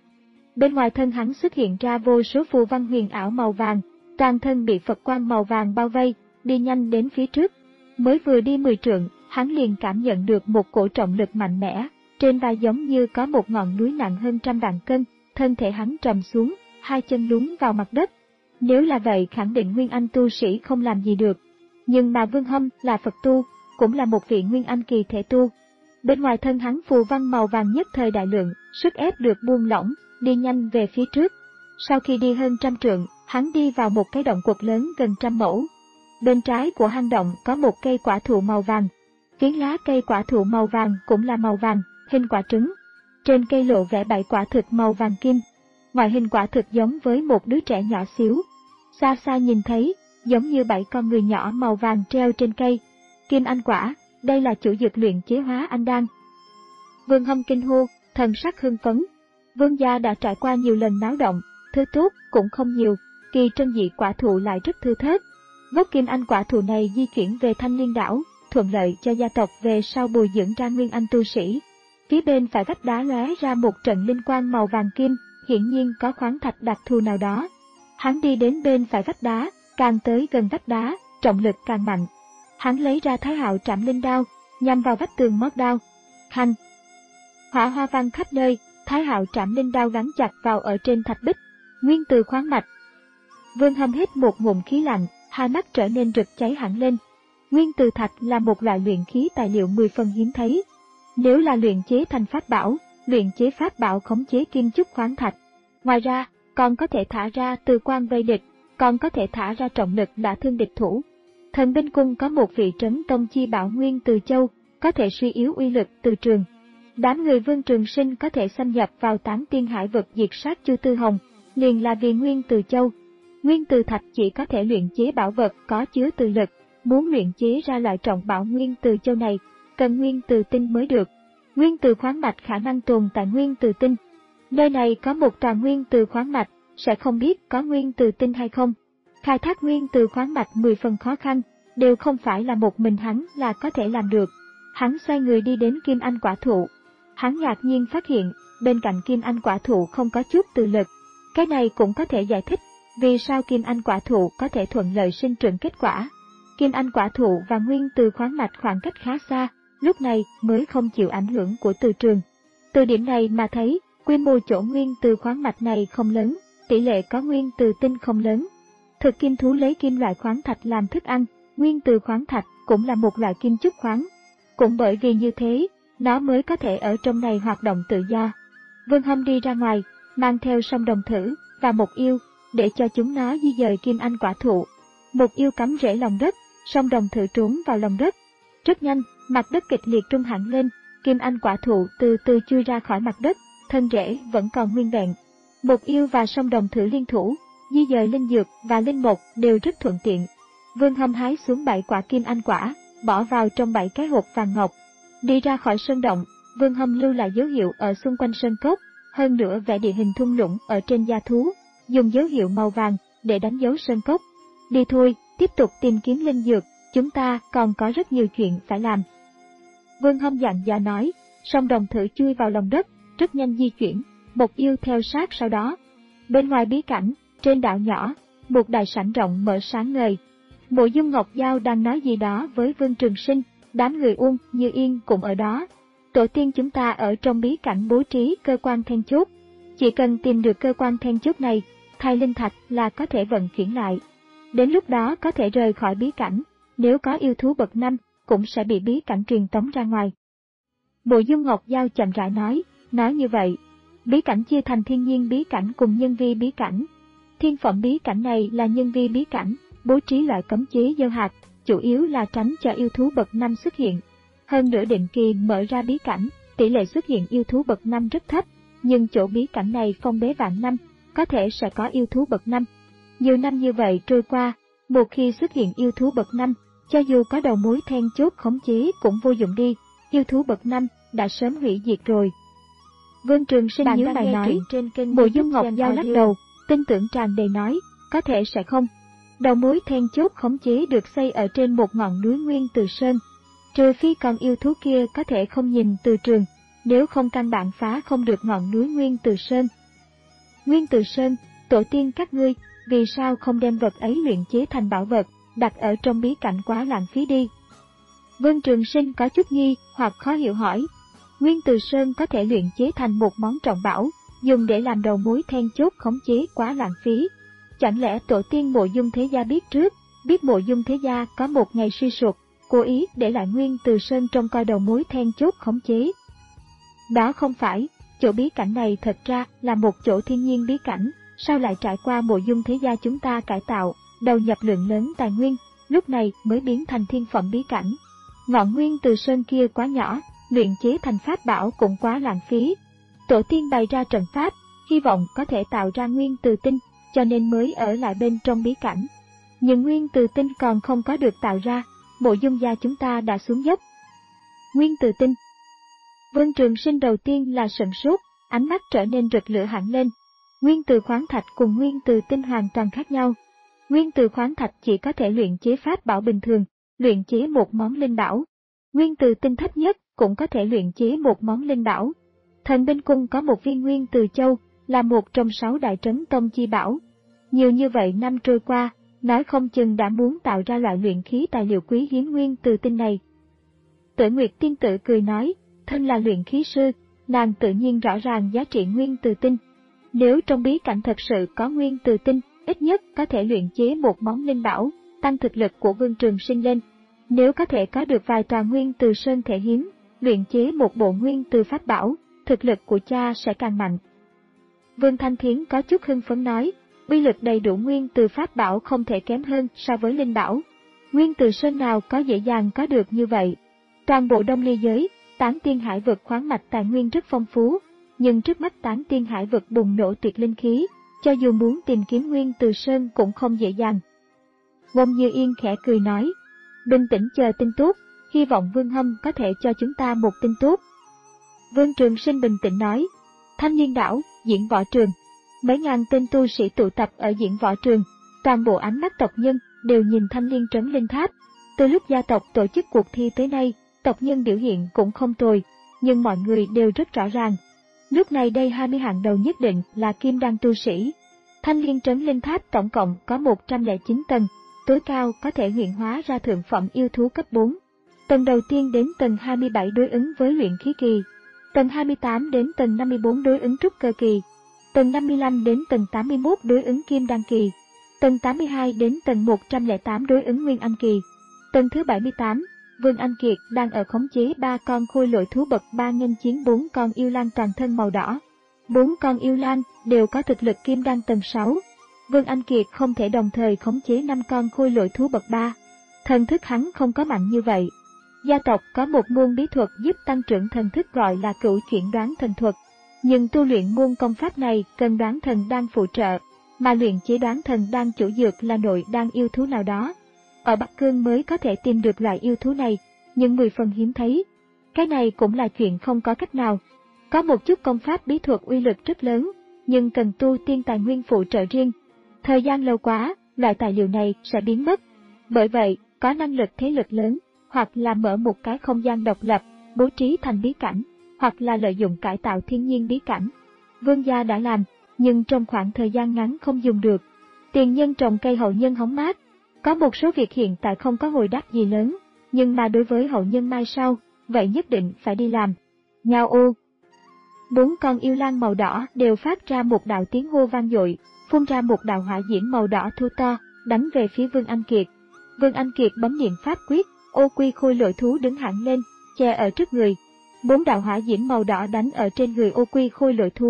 Bên ngoài thân hắn xuất hiện ra vô số phù văn huyền ảo màu vàng, toàn thân bị Phật quang màu vàng bao vây, đi nhanh đến phía trước. Mới vừa đi mười trượng, hắn liền cảm nhận được một cổ trọng lực mạnh mẽ, trên vai giống như có một ngọn núi nặng hơn trăm vạn cân, thân thể hắn trầm xuống, hai chân lún vào mặt đất. Nếu là vậy khẳng định Nguyên Anh tu sĩ không làm gì được. Nhưng mà Vương Hâm là Phật tu, cũng là một vị Nguyên Anh kỳ thể tu. Bên ngoài thân hắn phù văn màu vàng nhất thời đại lượng, sức ép được buông lỏng, đi nhanh về phía trước. Sau khi đi hơn trăm trượng, hắn đi vào một cái động quật lớn gần trăm mẫu. Bên trái của hang động có một cây quả thụ màu vàng. Phiến lá cây quả thụ màu vàng cũng là màu vàng, hình quả trứng. Trên cây lộ vẽ bảy quả thực màu vàng kim. Ngoại hình quả thực giống với một đứa trẻ nhỏ xíu. Xa xa nhìn thấy, giống như bảy con người nhỏ màu vàng treo trên cây. Kim anh quả, đây là chủ dược luyện chế hóa anh đan. Vương Hâm kinh hô, thần sắc hưng phấn. Vương gia đã trải qua nhiều lần náo động, thứ tốt cũng không nhiều, kỳ trân dị quả thụ lại rất thưa thớt. Gốc kim anh quả thụ này di chuyển về Thanh Liên đảo, thuận lợi cho gia tộc về sau bồi dưỡng ra Nguyên Anh tu sĩ. Phía bên phải vách đá lóe ra một trận linh quang màu vàng kim, hiển nhiên có khoáng thạch đặc thù nào đó. Hắn đi đến bên phải vách đá, càng tới gần vách đá, trọng lực càng mạnh. Hắn lấy ra Thái Hạo Trảm Linh đao, nhằm vào vách tường mót đao. Khanh! Hỏa hoa vang khắp nơi, Thái Hạo Trảm Linh đao gắn chặt vào ở trên thạch bích. Nguyên từ khoáng mạch. Vương Hâm hít một ngụm khí lạnh, hai mắt trở nên rực cháy hẳn lên. Nguyên từ thạch là một loại luyện khí tài liệu mười phần hiếm thấy. Nếu là luyện chế thành pháp bảo, luyện chế pháp bảo khống chế kim chúc khoáng thạch. Ngoài ra, còn có thể thả ra từ quang vây địch, còn có thể thả ra trọng lực đả thương địch thủ. Thần binh cung có một vị trấn tông chi bảo Nguyên Từ Châu, có thể suy yếu uy lực từ trường. Đám người Vương Trường Sinh có thể xâm nhập vào tán tiên hải vực diệt sát Chu Tư Hồng, liền là vì Nguyên Từ Châu. Nguyên Từ Thạch chỉ có thể luyện chế bảo vật có chứa từ lực, muốn luyện chế ra loại trọng bảo Nguyên Từ Châu này, cần Nguyên Từ Tinh mới được. Nguyên Từ khoáng mạch khả năng tồn tại Nguyên Từ Tinh. Nơi này có một trà Nguyên Từ khoáng mạch, sẽ không biết có Nguyên Từ Tinh hay không. Khai thác Nguyên Từ khoáng mạch mười phần khó khăn, đều không phải là một mình hắn là có thể làm được. Hắn xoay người đi đến Kim Anh quả thụ. Hắn ngạc nhiên phát hiện, bên cạnh Kim Anh quả thụ không có chút từ lực. Cái này cũng có thể giải thích, vì sao Kim Anh quả thụ có thể thuận lợi sinh trưởng kết quả. Kim Anh quả thụ và Nguyên Từ khoáng mạch khoảng cách khá xa, lúc này mới không chịu ảnh hưởng của từ trường. Từ điểm này mà thấy, quy mô chỗ Nguyên Từ khoáng mạch này không lớn, tỷ lệ có Nguyên Từ Tinh không lớn. Thực kim thú lấy kim loại khoáng thạch làm thức ăn, Nguyên Từ khoáng thạch cũng là một loại kim chúc khoáng. Cũng bởi vì như thế, nó mới có thể ở trong này hoạt động tự do. Vương Hâm đi ra ngoài, mang theo song đồng thử và một yêu, để cho chúng nó di dời Kim Anh quả thụ. Một yêu cắm rễ lòng đất, song đồng thử trốn vào lòng đất. Rất nhanh, mặt đất kịch liệt rung hẳn lên, Kim Anh quả thụ từ từ chui ra khỏi mặt đất, thân rễ vẫn còn nguyên vẹn. Một yêu và song đồng thử liên thủ, di dời linh dược và linh mục đều rất thuận tiện. Vương Hâm hái xuống bảy quả Kim Anh quả, bỏ vào trong bảy cái hộp vàng ngọc. Đi ra khỏi sơn động, Vương Hâm lưu lại dấu hiệu ở xung quanh sơn cốc, hơn nữa vẽ địa hình thung lũng ở trên da thú, dùng dấu hiệu màu vàng để đánh dấu sơn cốc. Đi thôi, tiếp tục tìm kiếm linh dược, chúng ta còn có rất nhiều chuyện phải làm. Vương Hâm dặn dò nói, song đồng thử chui vào lòng đất, rất nhanh di chuyển, một yêu theo sát sau đó. Bên ngoài bí cảnh, trên đảo nhỏ, một đại sảnh rộng mở sáng ngời. Mộ Dung Ngọc Giao đang nói gì đó với Vương Trường Sinh, đám người Uông, Như Yên cũng ở đó. Tổ tiên chúng ta ở trong bí cảnh bố trí cơ quan then chốt. Chỉ cần tìm được cơ quan then chốt này, thay linh thạch là có thể vận chuyển lại. Đến lúc đó có thể rời khỏi bí cảnh, nếu có yêu thú bậc năm, cũng sẽ bị bí cảnh truyền tống ra ngoài. Mộ Dung Ngọc Giao chậm rãi nói, nói như vậy, Bí cảnh chia thành thiên nhiên bí cảnh cùng nhân vi bí cảnh. Thiên phẩm bí cảnh này là nhân vi bí cảnh, bố trí loại cấm chế gieo hạt, chủ yếu là tránh cho yêu thú bậc năm xuất hiện. Hơn nữa định kỳ mở ra bí cảnh, tỷ lệ xuất hiện yêu thú bậc năm rất thấp, nhưng chỗ bí cảnh này phong bế vạn năm, có thể sẽ có yêu thú bậc năm. Nhiều năm như vậy trôi qua, một khi xuất hiện yêu thú bậc năm, cho dù có đầu mối then chốt khống chế cũng vô dụng đi, yêu thú bậc năm đã sớm hủy diệt rồi. Vương Trường Sinh nhíu mày nói, Mộ Dung Ngọc Giao lắc đầu, tin tưởng tràn đầy nói, có thể sẽ không. Đầu mối then chốt khống chế được xây ở trên một ngọn núi Nguyên Từ Sơn. Trừ phi còn yêu thú kia có thể không nhìn từ trường, nếu không căn bản phá không được ngọn núi Nguyên Từ Sơn. Nguyên Từ Sơn, tổ tiên các ngươi, vì sao không đem vật ấy luyện chế thành bảo vật, đặt ở trong bí cảnh quá lãng phí đi. Vương Trường Sinh có chút nghi hoặc khó hiểu hỏi. Nguyên Từ Sơn có thể luyện chế thành một món trọng bảo, dùng để làm đầu mối then chốt khống chế quá lãng phí. Chẳng lẽ tổ tiên Mộ Dung Thế Gia biết trước, biết Mộ Dung Thế Gia có một ngày suy sụp, cố ý để lại Nguyên Từ Sơn trông coi đầu mối then chốt khống chế? Đó không phải, chỗ bí cảnh này thật ra là một chỗ thiên nhiên bí cảnh, sao lại trải qua Mộ Dung Thế Gia chúng ta cải tạo, đầu nhập lượng lớn tài nguyên, lúc này mới biến thành thiên phẩm bí cảnh. Ngọn Nguyên Từ Sơn kia quá nhỏ, luyện chế thành pháp bảo cũng quá lãng phí. Tổ tiên bày ra trận pháp, hy vọng có thể tạo ra Nguyên Từ Tinh, cho nên mới ở lại bên trong bí cảnh. Nhưng Nguyên Từ Tinh còn không có được tạo ra, Mộ Dung gia chúng ta đã xuống dốc. Nguyên Từ Tinh. Vương Trường Sinh đầu tiên là sửng sốt, ánh mắt trở nên rực lửa hẳn lên. Nguyên Từ khoáng thạch cùng Nguyên Từ Tinh hoàn toàn khác nhau. Nguyên Từ khoáng thạch chỉ có thể luyện chế pháp bảo bình thường, luyện chế một món linh bảo. Nguyên Từ Tinh thấp nhất cũng có thể luyện chế một món linh bảo. Thần binh cung có một viên Nguyên Từ Châu, là một trong sáu đại trấn tông chi bảo. Nhiều như vậy năm trôi qua, nói không chừng đã muốn tạo ra loại luyện khí tài liệu quý hiếm Nguyên Từ Tinh này. Tử Nguyệt tiên tử cười nói, thân là luyện khí sư, nàng tự nhiên rõ ràng giá trị Nguyên Từ Tinh. Nếu trong bí cảnh thật sự có Nguyên Từ Tinh, ít nhất có thể luyện chế một món linh bảo, tăng thực lực của Vương Trường Sinh lên. Nếu có thể có được vài tòa Nguyên Từ Sơn thể hiếm, luyện chế một bộ Nguyên Từ pháp bảo, thực lực của cha sẽ càng mạnh. Vương Thanh Thiến có chút hưng phấn nói, uy lực đầy đủ Nguyên Từ pháp bảo không thể kém hơn so với linh bảo. Nguyên Từ Sơn nào có dễ dàng có được như vậy. Toàn bộ Đông Ly giới, Tán Tiên Hải vực khoáng mạch tài nguyên rất phong phú, nhưng trước mắt Tán Tiên Hải vực bùng nổ tuyệt linh khí, cho dù muốn tìm kiếm Nguyên Từ Sơn cũng không dễ dàng. Ngôn Như Yên khẽ cười nói, bình tĩnh chờ tin tốt, hy vọng Vương Hâm có thể cho chúng ta một tin tốt. Vương Trường Sinh bình tĩnh nói, Thanh Liên đảo, diễn võ trường. Mấy ngàn tên tu sĩ tụ tập ở diễn võ trường, toàn bộ ánh mắt tộc nhân đều nhìn Thanh Liên trấn linh tháp. Từ lúc gia tộc tổ chức cuộc thi tới nay, tộc nhân biểu hiện cũng không tồi, nhưng mọi người đều rất rõ ràng. Lúc này đây hai mươi hàng đầu nhất định là kim đan tu sĩ. Thanh Liên trấn linh tháp tổng cộng có một trăm lẻ chín tầng, tối cao có thể luyện hóa ra thượng phẩm yêu thú cấp bốn. Tầng đầu tiên đến tầng hai mươi bảy đối ứng với luyện khí kỳ, tầng hai mươi tám đến tầng năm mươi bốn đối ứng trúc cơ kỳ, tầng năm mươi lăm đến tầng tám mươi mốt đối ứng kim đan kỳ, tầng tám mươi hai đến tầng một trăm lẻ tám đối ứng nguyên anh kỳ. Tầng thứ bảy mươi tám, Vương Anh Kiệt đang ở khống chế ba con khôi lỗi thú bậc ba nghênh chiến bốn con yêu lang toàn thân màu đỏ. Bốn con yêu lang đều có thực lực kim đan tầng sáu. Vương Anh Kiệt không thể đồng thời khống chế năm con khôi lỗi thú bậc ba. Thần thức hắn không có mạnh như vậy. Gia tộc có một môn bí thuật giúp tăng trưởng thần thức gọi là cửu chuyển đoán thần thuật. Nhưng tu luyện môn công pháp này cần đoán thần đan phụ trợ, mà luyện chế đoán thần đan chủ dược là nội đan yêu thú nào đó. Ở Bắc Cương mới có thể tìm được loại yêu thú này, nhưng mười phần hiếm thấy. Cái này cũng là chuyện không có cách nào. Có một chút công pháp bí thuật uy lực rất lớn, nhưng cần tu tiên tài nguyên phụ trợ riêng. Thời gian lâu quá, loại tài liệu này sẽ biến mất. Bởi vậy, có năng lực thế lực lớn, hoặc là mở một cái không gian độc lập, bố trí thành bí cảnh, hoặc là lợi dụng cải tạo thiên nhiên bí cảnh. Vương gia đã làm, nhưng trong khoảng thời gian ngắn không dùng được. Tiền nhân trồng cây hậu nhân hóng mát. Có một số việc hiện tại không có hồi đáp gì lớn, nhưng mà đối với hậu nhân mai sau, vậy nhất định phải đi làm. Nhao ô! Bốn con yêu lang màu đỏ đều phát ra một đạo tiếng hô vang dội, phun ra một đạo hỏa diễm màu đỏ thu to, đánh về phía Vương Anh Kiệt. Vương Anh Kiệt bấm niệm pháp quyết, ô quy khôi lỗi thú đứng hẳn lên, che ở trước người. Bốn đạo hỏa diễm màu đỏ đánh ở trên người ô quy khôi lỗi thú,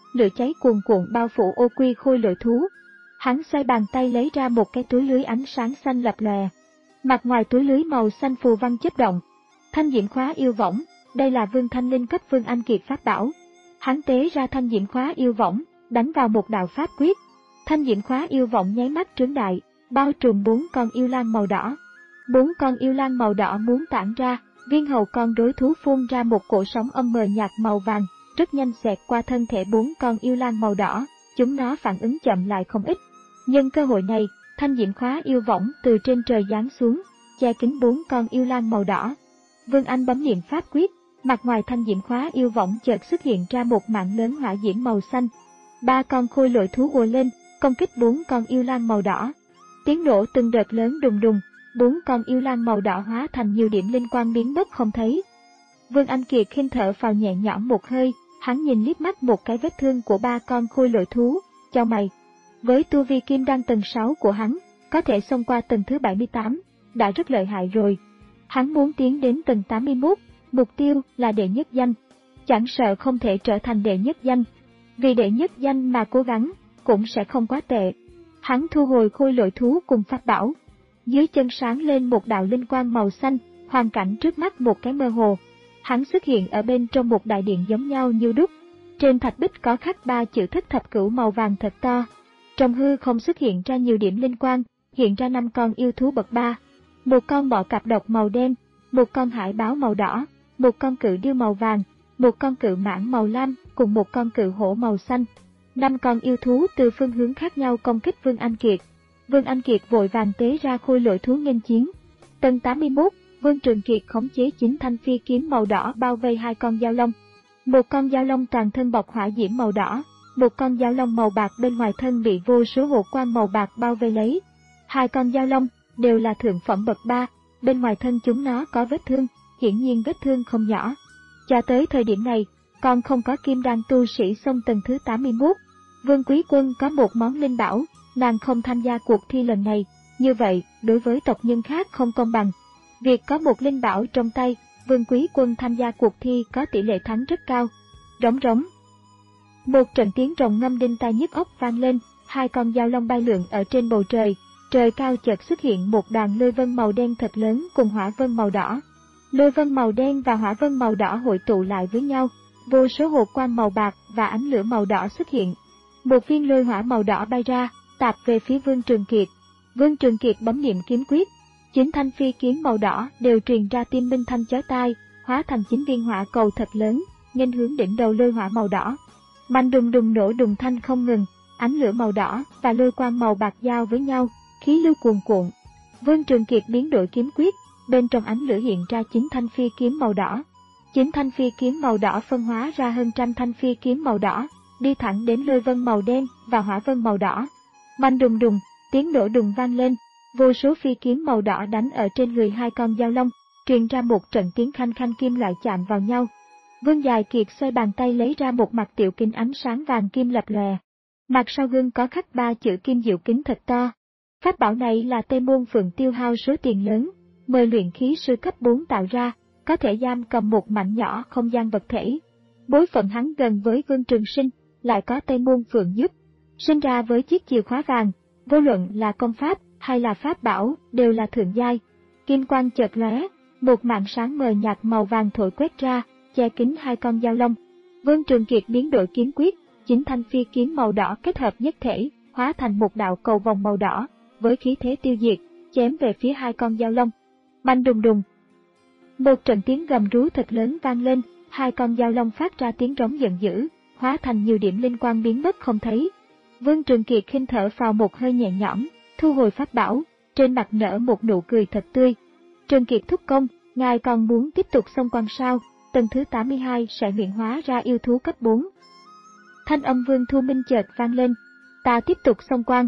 lửa cháy cuồn cuộn bao phủ ô quy khôi lỗi thú. Hắn xoay bàn tay lấy ra một cái túi lưới ánh sáng xanh lập lòe. Mặt ngoài túi lưới màu xanh phù văn chớp động. Thanh diễm khóa yêu võng, đây là Vương Thanh Linh cấp Vương Anh Kiệt pháp bảo. Hắn tế ra thanh diễm khóa yêu võng, đánh vào một đạo pháp quyết. Thanh diễm khóa yêu võng nháy mắt trướng đại, bao trùm bốn con yêu lang màu đỏ. Bốn con yêu lang màu đỏ muốn tản ra, viên hầu con đối thú phun ra một cổ sóng âm mờ nhạt màu vàng, rất nhanh xẹt qua thân thể bốn con yêu lang màu đỏ, chúng nó phản ứng chậm lại không ít. Nhân cơ hội này, thanh diễm khóa yêu võng từ trên trời giáng xuống, che kín bốn con yêu lang màu đỏ. Vương Anh bấm niệm pháp quyết, mặt ngoài thanh diễm khóa yêu võng chợt xuất hiện ra một mạng lớn hỏa diễm màu xanh. Ba con khôi lỗi thú ùa lên, công kích bốn con yêu lang màu đỏ. Tiếng nổ từng đợt lớn đùng đùng, bốn con yêu lang màu đỏ hóa thành nhiều điểm linh quang biến mất không thấy. Vương Anh Kiệt khinh thở phào nhẹ nhõm một hơi, hắn nhìn liếc mắt một cái vết thương của ba con khôi lỗi thú, chau mày. Với tu vi kim đan tầng sáu của hắn, có thể xông qua tầng thứ bảy mươi tám, đã rất lợi hại rồi. Hắn muốn tiến đến tầng tám mươi mốt, mục tiêu là đệ nhất danh. Chẳng sợ không thể trở thành đệ nhất danh, vì đệ nhất danh mà cố gắng, cũng sẽ không quá tệ. Hắn thu hồi khôi lỗi thú cùng pháp bảo. Dưới chân sáng lên một đạo linh quang màu xanh, hoàn cảnh trước mắt một cái mơ hồ. Hắn xuất hiện ở bên trong một đại điện giống nhau như đúc. Trên thạch bích có khắc ba chữ thất thập cửu màu vàng thật to. Trong hư không xuất hiện ra nhiều điểm linh quang, hiện ra năm con yêu thú bậc ba. Một con bọ cạp độc màu đen, một con hải báo màu đỏ, một con cự điêu màu vàng, một con cự mãng màu lam cùng một con cự hổ màu xanh. Năm con yêu thú từ phương hướng khác nhau công kích Vương Anh Kiệt. Vương Anh Kiệt vội vàng tế ra khôi lỗi thú nghênh chiến. Tầng tám mươi mốt, Vương Trường Kiệt khống chế chín thanh phi kiếm màu đỏ bao vây hai con dao long. Một con dao long toàn thân bọc hỏa diễm màu đỏ, một con dao long màu bạc bên ngoài thân bị vô số hộ quang màu bạc bao vây lấy. Hai con dao long đều là thượng phẩm bậc ba, bên ngoài thân chúng nó có vết thương, hiển nhiên vết thương không nhỏ. Cho tới thời điểm này, còn không có kim đan tu sĩ xông tầng thứ tám mươi mốt. Vương Quý Quân có một món linh bảo, nàng không tham gia cuộc thi lần này, như vậy đối với tộc nhân khác không công bằng. Việc có một linh bảo trong tay, Vương Quý Quân tham gia cuộc thi có tỷ lệ thắng rất cao. Rống rống. Một trận tiếng rồng ngâm đinh tai nhức óc vang lên, hai con dao long bay lượn ở trên bầu trời. Trời cao chợt xuất hiện một đoàn lôi vân màu đen thật lớn cùng hỏa vân màu đỏ. Lôi vân màu đen và hỏa vân màu đỏ hội tụ lại với nhau, vô số hồ quang màu bạc và ánh lửa màu đỏ xuất hiện. Một viên lôi hỏa màu đỏ bay ra, tạt về phía Vương Trường Kiệt. Vương Trường Kiệt bấm niệm kiếm quyết, chín thanh phi kiếm màu đỏ đều truyền ra tim minh thanh chói tai, hóa thành chín viên hỏa cầu thật lớn, nghênh hướng đỉnh đầu lôi hỏa màu đỏ. Mạnh đùng đùng nổ đùng thanh không ngừng, ánh lửa màu đỏ và lôi quang màu bạc giao với nhau, khí lưu cuồn cuộn. Vương Trường Kiệt biến đổi kiếm quyết, bên trong ánh lửa hiện ra chín thanh phi kiếm màu đỏ. Chín thanh phi kiếm màu đỏ phân hóa ra hơn trăm thanh phi kiếm màu đỏ, đi thẳng đến lôi vân màu đen và hỏa vân màu đỏ. Mạnh đùng đùng, tiếng nổ đùng vang lên, vô số phi kiếm màu đỏ đánh ở trên người hai con dao long, truyền ra một trận tiếng khanh khanh kim loại chạm vào nhau. Vương Dài Kiệt xoay bàn tay lấy ra một mặt tiểu kính ánh sáng vàng kim lập lòe. Mặt sau gương có khắc ba chữ kim diệu kính thật to. Pháp bảo này là Tây Môn Phượng tiêu hao số tiền lớn, mời luyện khí sư cấp bốn tạo ra, có thể giam cầm một mảnh nhỏ không gian vật thể. Bối phận hắn gần với Vương Trường Sinh, lại có Tây Môn Phượng giúp. Sinh ra với chiếc chìa khóa vàng, vô luận là công pháp hay là pháp bảo đều là thượng giai. Kim quang chợt lóe, một màn sáng mờ nhạt màu vàng thổi quét ra, che kín hai con dao long. Vương Trường Kiệt biến đổi kiếm quyết, chín thanh phi kiếm màu đỏ kết hợp nhất thể, hóa thành một đạo cầu vòng màu đỏ, với khí thế tiêu diệt, chém về phía hai con dao long. Banh đùng đùng. Một trận tiếng gầm rú thật lớn vang lên, hai con dao long phát ra tiếng rống giận dữ, hóa thành nhiều điểm linh quang biến mất không thấy. Vương Trường Kiệt khinh thở phào một hơi nhẹ nhõm, thu hồi pháp bảo, trên mặt nở một nụ cười thật tươi. Trường Kiệt thúc công, ngài còn muốn tiếp tục xông quan sao? Tầng thứ tám mươi hai sẽ luyện hóa ra yêu thú cấp bốn. Thanh âm Vương Thu Minh chợt vang lên, ta tiếp tục xông quan.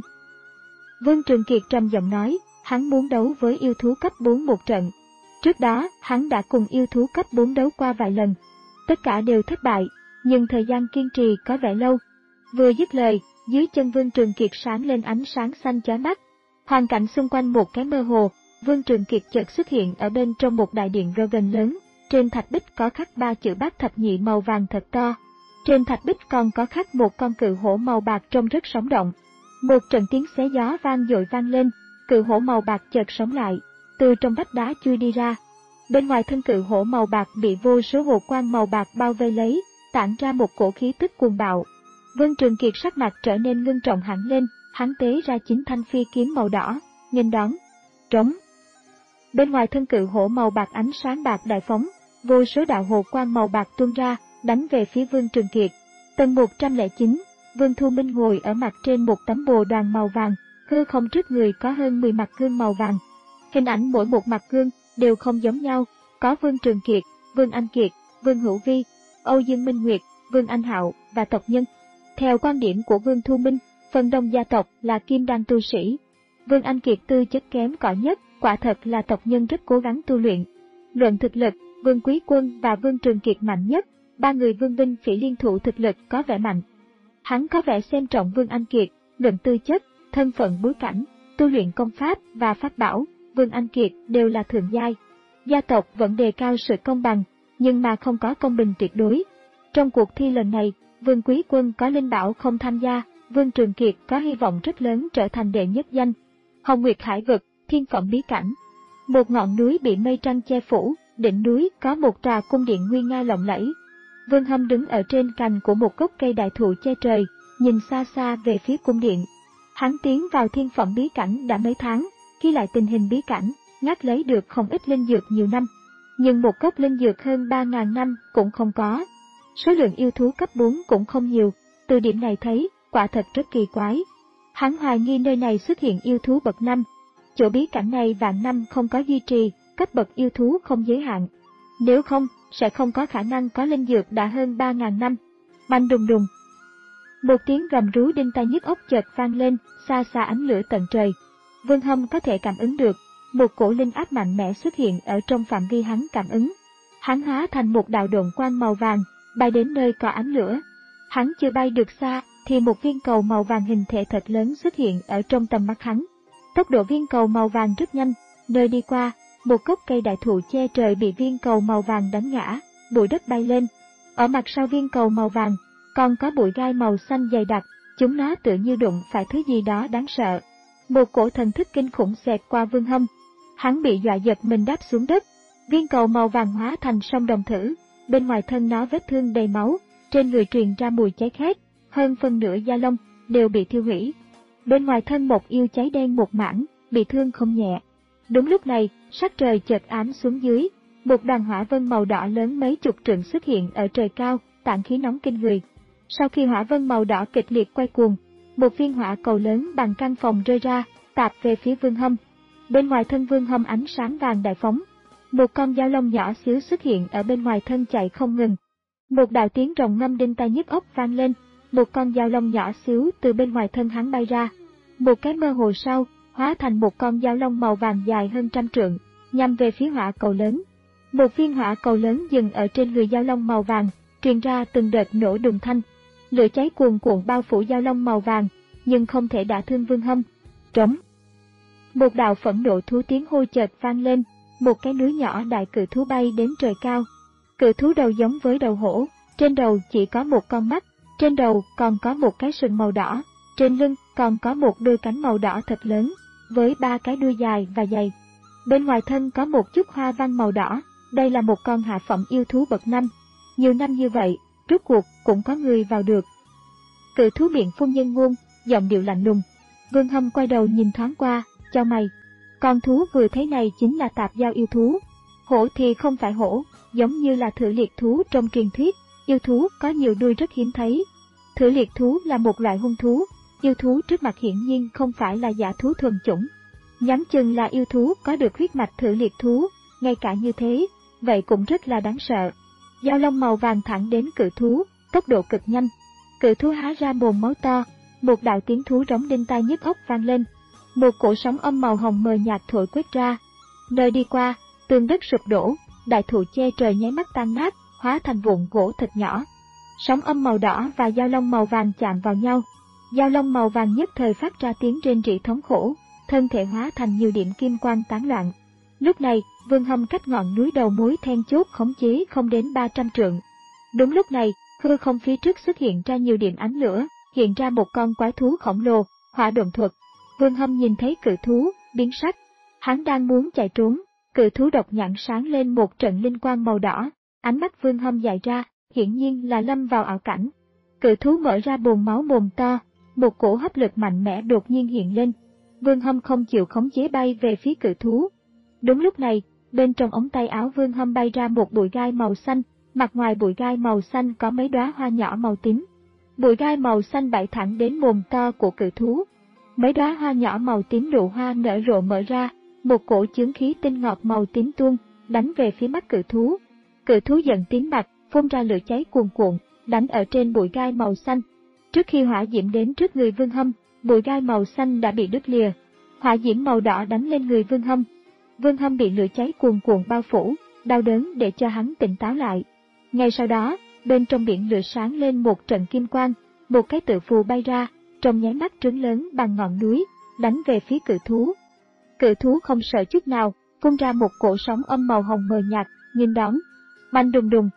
Vương Trường Kiệt trầm giọng nói, hắn muốn đấu với yêu thú cấp bốn một trận. Trước đó, hắn đã cùng yêu thú cấp bốn đấu qua vài lần. Tất cả đều thất bại, nhưng thời gian kiên trì có vẻ lâu. Vừa dứt lời, dưới chân Vương Trường Kiệt sáng lên ánh sáng xanh chói mắt. Hoàn cảnh xung quanh một cái mơ hồ, Vương Trường Kiệt chợt xuất hiện ở bên trong một đại điện Rogan lớn. Trên thạch bích có khắc ba chữ Bát Thập Nhị màu vàng thật to. Trên thạch bích còn có khắc một con cự hổ màu bạc trông rất sống động. Một trận tiếng xé gió vang dội vang lên, cự hổ màu bạc chợt sống lại, từ trong vách đá chui đi ra. Bên ngoài thân cự hổ màu bạc bị vô số hồ quang màu bạc bao vây lấy, tản ra một cổ khí tức cuồng bạo. Vương Trường Kiệt sắc mặt trở nên ngưng trọng hẳn lên, hắn tế ra chín thanh phi kiếm màu đỏ, nghênh đón. Trống. Bên ngoài thân cự hổ màu bạc ánh sáng bạc đại phóng, vô số đạo hồ quang màu bạc tuôn ra, đánh về phía Vương Trường Kiệt. Tầng một trăm lẻ chín, Vương Thu Minh ngồi ở mặt trên một tấm bồ đoàn màu vàng, hư không trước người có hơn mười mặt gương màu vàng. Hình ảnh mỗi một mặt gương đều không giống nhau, có Vương Trường Kiệt, Vương Anh Kiệt, Vương Hữu Vi, Âu Dương Minh Nguyệt, Vương Anh Hạo và tộc nhân. Theo quan điểm của Vương Thu Minh, phần đông gia tộc là kim đan tu sĩ. Vương Anh Kiệt tư chất kém cỏi nhất, quả thật là tộc nhân rất cố gắng tu luyện. Luận thực lực, Vương Quý Quân và Vương Trường Kiệt mạnh nhất, ba người Vương Binh Phỉ liên thủ thực lực có vẻ mạnh. Hắn có vẻ xem trọng Vương Anh Kiệt, luận tư chất, thân phận bối cảnh, tu luyện công pháp và pháp bảo, Vương Anh Kiệt đều là thượng giai. Gia tộc vẫn đề cao sự công bằng, nhưng mà không có công bình tuyệt đối. Trong cuộc thi lần này, Vương Quý Quân có linh bảo không tham gia, Vương Trường Kiệt có hy vọng rất lớn trở thành đệ nhất danh. Hồng Nguyệt Hải Vực, thiên phẩm bí cảnh. Một ngọn núi bị mây trăng che phủ, đỉnh núi có một tòa cung điện nguy nga lộng lẫy. Vương Hâm đứng ở trên cành của một gốc cây đại thụ che trời, nhìn xa xa về phía cung điện. Hắn tiến vào thiên phẩm bí cảnh đã mấy tháng, khi lại tình hình bí cảnh, ngắt lấy được không ít linh dược nhiều năm. Nhưng một gốc linh dược hơn ba ngàn năm cũng không có. Số lượng yêu thú cấp bốn cũng không nhiều, từ điểm này thấy, quả thật rất kỳ quái. Hắn hoài nghi nơi này xuất hiện yêu thú bậc năm. Chỗ bí cảnh này vạn năm không có duy trì, cấp bậc yêu thú không giới hạn. Nếu không, sẽ không có khả năng có linh dược đã hơn ba ngàn năm. Bành đùng đùng. Một tiếng gầm rú đinh tai nhức óc chợt vang lên, xa xa ánh lửa tận trời. Vương Hâm có thể cảm ứng được, một cổ linh áp mạnh mẽ xuất hiện ở trong phạm vi hắn cảm ứng. Hắn hóa thành một đạo độn quang màu vàng, bay đến nơi có ánh lửa. Hắn chưa bay được xa, thì một viên cầu màu vàng hình thể thật lớn xuất hiện ở trong tầm mắt hắn. Tốc độ viên cầu màu vàng rất nhanh, nơi đi qua, một gốc cây đại thụ che trời bị viên cầu màu vàng đánh ngã, bụi đất bay lên. Ở mặt sau viên cầu màu vàng, còn có bụi gai màu xanh dày đặc, chúng nó tự như đụng phải thứ gì đó đáng sợ. Một cổ thần thức kinh khủng xẹt qua Vương Hâm. Hắn bị dọa giật mình đáp xuống đất. Viên cầu màu vàng hóa thành sông đồng thử, bên ngoài thân nó vết thương đầy máu, trên người truyền ra mùi cháy khét, hơn phân nửa da lông đều bị thiêu hủy. Bên ngoài thân một yêu cháy đen một mảng, bị thương không nhẹ. Đúng lúc này, sắc trời chợt ám xuống dưới, một đoàn hỏa vân màu đỏ lớn mấy chục trượng xuất hiện ở trời cao, tản khí nóng kinh người. Sau khi hỏa vân màu đỏ kịch liệt quay cuồng, một viên hỏa cầu lớn bằng căn phòng rơi ra, tạt về phía Vương Hâm. Bên ngoài thân Vương Hâm ánh sáng vàng đại phóng. Một con dao lông nhỏ xíu xuất hiện ở bên ngoài thân chạy không ngừng. Một đạo tiếng rồng ngâm đinh tai nhức óc vang lên, một con dao lông nhỏ xíu từ bên ngoài thân hắn bay ra. Một cái mơ hồ sau, hóa thành một con dao lông màu vàng dài hơn trăm trượng, nhằm về phía hỏa cầu lớn. Một viên hỏa cầu lớn dừng ở trên người dao lông màu vàng, truyền ra từng đợt nổ đùng thanh. Lửa cháy cuồn cuộn bao phủ dao lông màu vàng, nhưng không thể đả thương Vương Hâm. Trống. Một đạo phẫn nộ thú tiếng hô chợt vang lên, một cái núi nhỏ đại cự thú bay đến trời cao. Cự thú đầu giống với đầu hổ, trên đầu chỉ có một con mắt, trên đầu còn có một cái sừng màu đỏ, trên lưng còn có một đôi cánh màu đỏ thật lớn, với ba cái đuôi dài và dày. Bên ngoài thân có một chút hoa văn màu đỏ, đây là một con hạ phẩm yêu thú bậc năm. Nhiều năm như vậy, rốt cuộc cũng có người vào được. Cự thú miệng phun nhân ngôn, giọng điệu lạnh lùng. Vương Hâm quay đầu nhìn thoáng qua, chau mày. Con thú vừa thấy này chính là tạp giao yêu thú. Hổ thì không phải hổ, giống như là thử liệt thú trong truyền thuyết, yêu thú có nhiều đuôi rất hiếm thấy. Thử liệt thú là một loại hung thú, yêu thú trước mặt hiển nhiên không phải là dã thú thuần chủng. Nhắm chừng là yêu thú có được huyết mạch thử liệt thú, ngay cả như thế, vậy cũng rất là đáng sợ. Dao lông màu vàng thẳng đến cự thú, tốc độ cực nhanh. Cự thú há ra mồm máu to, một đạo tiếng thú rống đinh tai nhức óc vang lên. Một cổ sóng âm màu hồng mờ nhạt thổi quét ra. Nơi đi qua, tường đất sụp đổ, đại thụ che trời nháy mắt tan nát, hóa thành vụn gỗ thịt nhỏ. Sóng âm màu đỏ và dao lông màu vàng chạm vào nhau. Dao lông màu vàng nhất thời phát ra tiếng rên rỉ thống khổ, thân thể hóa thành nhiều điểm kim quang tán loạn. Lúc này, Vương Hâm cách ngọn núi đầu mối then chốt khống chế không đến ba trăm trượng. Đúng lúc này, Hư không phía trước xuất hiện ra nhiều điểm ánh lửa, hiện ra một con quái thú khổng lồ, hỏa độn thuật. Vương Hâm nhìn thấy cự thú, biến sắc. Hắn đang muốn chạy trốn, cự thú độc nhãn sáng lên một trận linh quang màu đỏ, ánh mắt Vương Hâm dại ra, hiển nhiên là lâm vào ảo cảnh. Cự thú mở ra bồn máu mồm to, một cổ hấp lực mạnh mẽ đột nhiên hiện lên. Vương Hâm không chịu khống chế bay về phía cự thú. Đúng lúc này, bên trong ống tay áo Vương Hâm bay ra một bụi gai màu xanh, mặt ngoài bụi gai màu xanh có mấy đóa hoa nhỏ màu tím. Bụi gai màu xanh bay thẳng đến mồm to của cự thú. Mấy đóa hoa nhỏ màu tím nụ hoa nở rộ mở ra, một cổ chướng khí tinh ngọt màu tím tuôn, đánh về phía mắt cự thú. Cự thú giận tím mặt, phun ra lửa cháy cuồn cuộn, đánh ở trên bụi gai màu xanh. Trước khi hỏa diễm đến trước người Vương Hâm, bụi gai màu xanh đã bị đứt lìa. Hỏa diễm màu đỏ đánh lên người Vương Hâm. Vương Hâm bị lửa cháy cuồn cuộn bao phủ, đau đớn để cho hắn tỉnh táo lại. Ngay sau đó, bên trong biển lửa sáng lên một trận kim quang, một cái tự phù bay ra, trong nháy mắt trứng lớn bằng ngọn núi, đánh về phía cự thú. Cự thú không sợ chút nào, phun ra một cổ sóng âm màu hồng mờ nhạt, nghênh đón. Bành đùng đùng.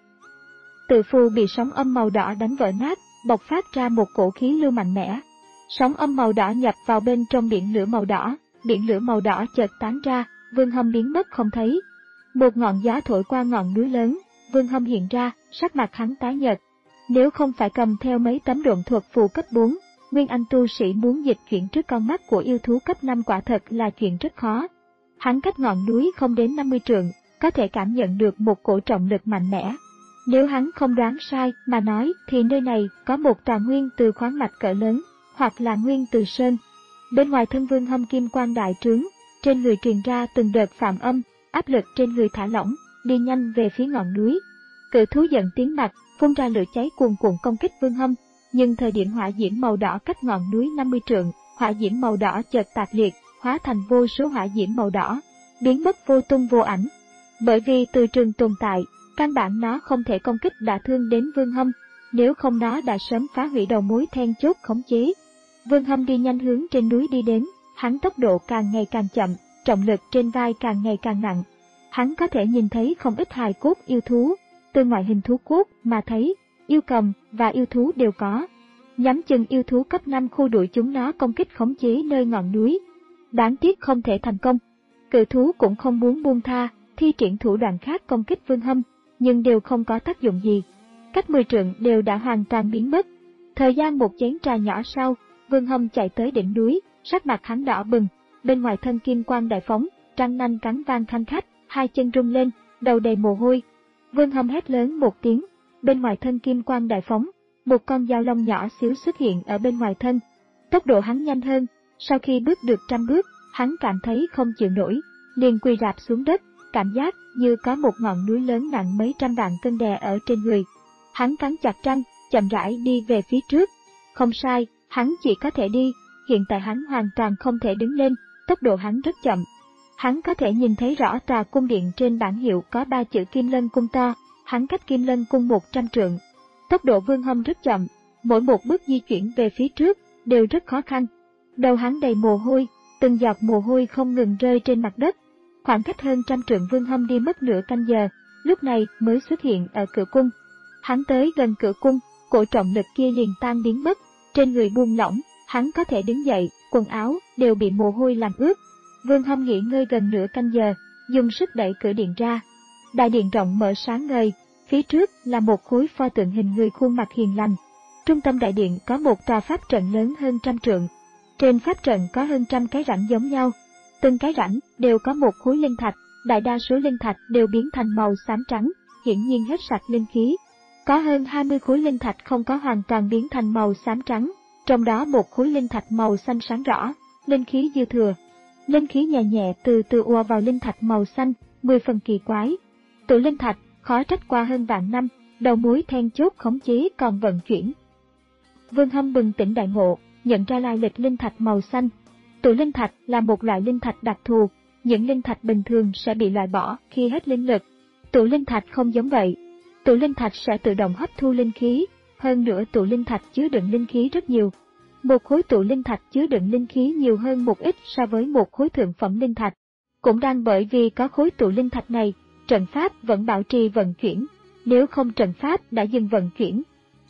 Tự phù bị sóng âm màu đỏ đánh vỡ nát, bộc phát ra một cổ khí lưu mạnh mẽ. Sóng âm màu đỏ nhập vào bên trong biển lửa màu đỏ, biển lửa màu đỏ chợt tán ra, Vương Hâm biến mất không thấy. Một ngọn gió thổi qua ngọn núi lớn, Vương Hâm hiện ra, sắc mặt hắn tái nhợt. Nếu không phải cầm theo mấy tấm độn thuật phù cấp bốn, Nguyên Anh tu sĩ muốn dịch chuyển trước con mắt của yêu thú cấp năm quả thật là chuyện rất khó. Hắn cách ngọn núi không đến năm mươi trượng, có thể cảm nhận được một cổ trọng lực mạnh mẽ. Nếu hắn không đoán sai mà nói thì nơi này có một tòa nguyên từ khoáng mạch cỡ lớn, hoặc là nguyên từ sơn. Bên ngoài thân Vương Hâm kim quang đại trướng, trên người truyền ra từng đợt phạm âm, áp lực trên người thả lỏng, đi nhanh về phía ngọn núi. Cự thú giận tím mặt, phun ra lửa cháy cuồn cuộn công kích Vương Hâm, nhưng thời điểm hỏa diễm màu đỏ cách ngọn núi năm mươi trượng, hỏa diễm màu đỏ chợt tạc liệt, hóa thành vô số hỏa diễm màu đỏ, biến mất vô tung vô ảnh. Bởi vì từ trường tồn tại, căn bản nó không thể công kích đả thương đến Vương Hâm, nếu không nó đã sớm phá hủy đầu mối then chốt khống chế. Vương Hâm đi nhanh hướng trên núi đi đến, hắn tốc độ càng ngày càng chậm, trọng lực trên vai càng ngày càng nặng. Hắn có thể nhìn thấy không ít hài cốt yêu thú, từ ngoại hình thú cốt mà thấy, yêu cầm và yêu thú đều có. Nhắm chừng yêu thú cấp năm khu đuổi chúng nó công kích khống chế nơi ngọn núi. Đáng tiếc không thể thành công. Cự thú cũng không muốn buông tha, thi triển thủ đoạn khác công kích Vương Hâm, nhưng đều không có tác dụng gì. Cách mười trượng đều đã hoàn toàn biến mất. Thời gian một chén trà nhỏ sau, Vương Hâm chạy tới đỉnh núi, sắc mặt hắn đỏ bừng, bên ngoài thân kim quang đại phóng, răng nanh cắn vang khanh khách, hai chân rung lên, đầu đầy mồ hôi. Vương Hâm hét lớn một tiếng, bên ngoài thân kim quang đại phóng, một con dao long nhỏ xíu xuất hiện ở bên ngoài thân. Tốc độ hắn nhanh hơn, sau khi bước được trăm bước, hắn cảm thấy không chịu nổi, liền quỳ rạp xuống đất, cảm giác như có một ngọn núi lớn nặng mấy trăm vạn cân đè ở trên người. Hắn cắn chặt răng, chậm rãi đi về phía trước. Không sai, hắn chỉ có thể đi, hiện tại hắn hoàn toàn không thể đứng lên, tốc độ hắn rất chậm. Hắn có thể nhìn thấy rõ tòa cung điện trên bảng hiệu có ba chữ Kim Lân Cung to, hắn cách Kim Lân Cung một trăm trượng. Tốc độ Vương Hâm rất chậm, mỗi một bước di chuyển về phía trước đều rất khó khăn. Đầu hắn đầy mồ hôi, từng giọt mồ hôi không ngừng rơi trên mặt đất. Khoảng cách hơn trăm trượng Vương Hâm đi mất nửa canh giờ, lúc này mới xuất hiện ở cửa cung. Hắn tới gần cửa cung, cổ trọng lực kia liền tan biến mất, trên người buông lỏng, hắn có thể đứng dậy, quần áo đều bị mồ hôi làm ướt. Vương Hâm nghỉ ngơi gần nửa canh giờ, dùng sức đẩy cửa điện ra. Đại điện rộng mở sáng ngời, phía trước là một khối pho tượng hình người khuôn mặt hiền lành. Trung tâm đại điện có một tòa pháp trận lớn hơn trăm trượng. Trên pháp trận có hơn trăm cái rãnh giống nhau. Từng cái rãnh đều có một khối linh thạch, đại đa số linh thạch đều biến thành màu xám trắng, hiển nhiên hết sạch linh khí. Có hơn hai mươi khối linh thạch không có hoàn toàn biến thành màu xám trắng, trong đó một khối linh thạch màu xanh sáng rõ, linh khí dư thừa. Linh khí nhẹ nhẹ từ từ ùa vào linh thạch màu xanh, mười phần kỳ quái. Tụ linh thạch, khó trách qua hơn vạn năm, đầu mối then chốt khống chế còn vận chuyển. Vương Hâm bừng tỉnh đại ngộ, nhận ra lai lịch linh thạch màu xanh. Tụ linh thạch là một loại linh thạch đặc thù, những linh thạch bình thường sẽ bị loại bỏ khi hết linh lực. Tụ linh thạch không giống vậy. Tụ linh thạch sẽ tự động hấp thu linh khí, hơn nữa tụ linh thạch chứa đựng linh khí rất nhiều. Một khối tụ linh thạch chứa đựng linh khí nhiều hơn một ít so với một khối thượng phẩm linh thạch. Cũng đang bởi vì có khối tụ linh thạch này, trận pháp vẫn bảo trì vận chuyển, nếu không trận pháp đã dừng vận chuyển.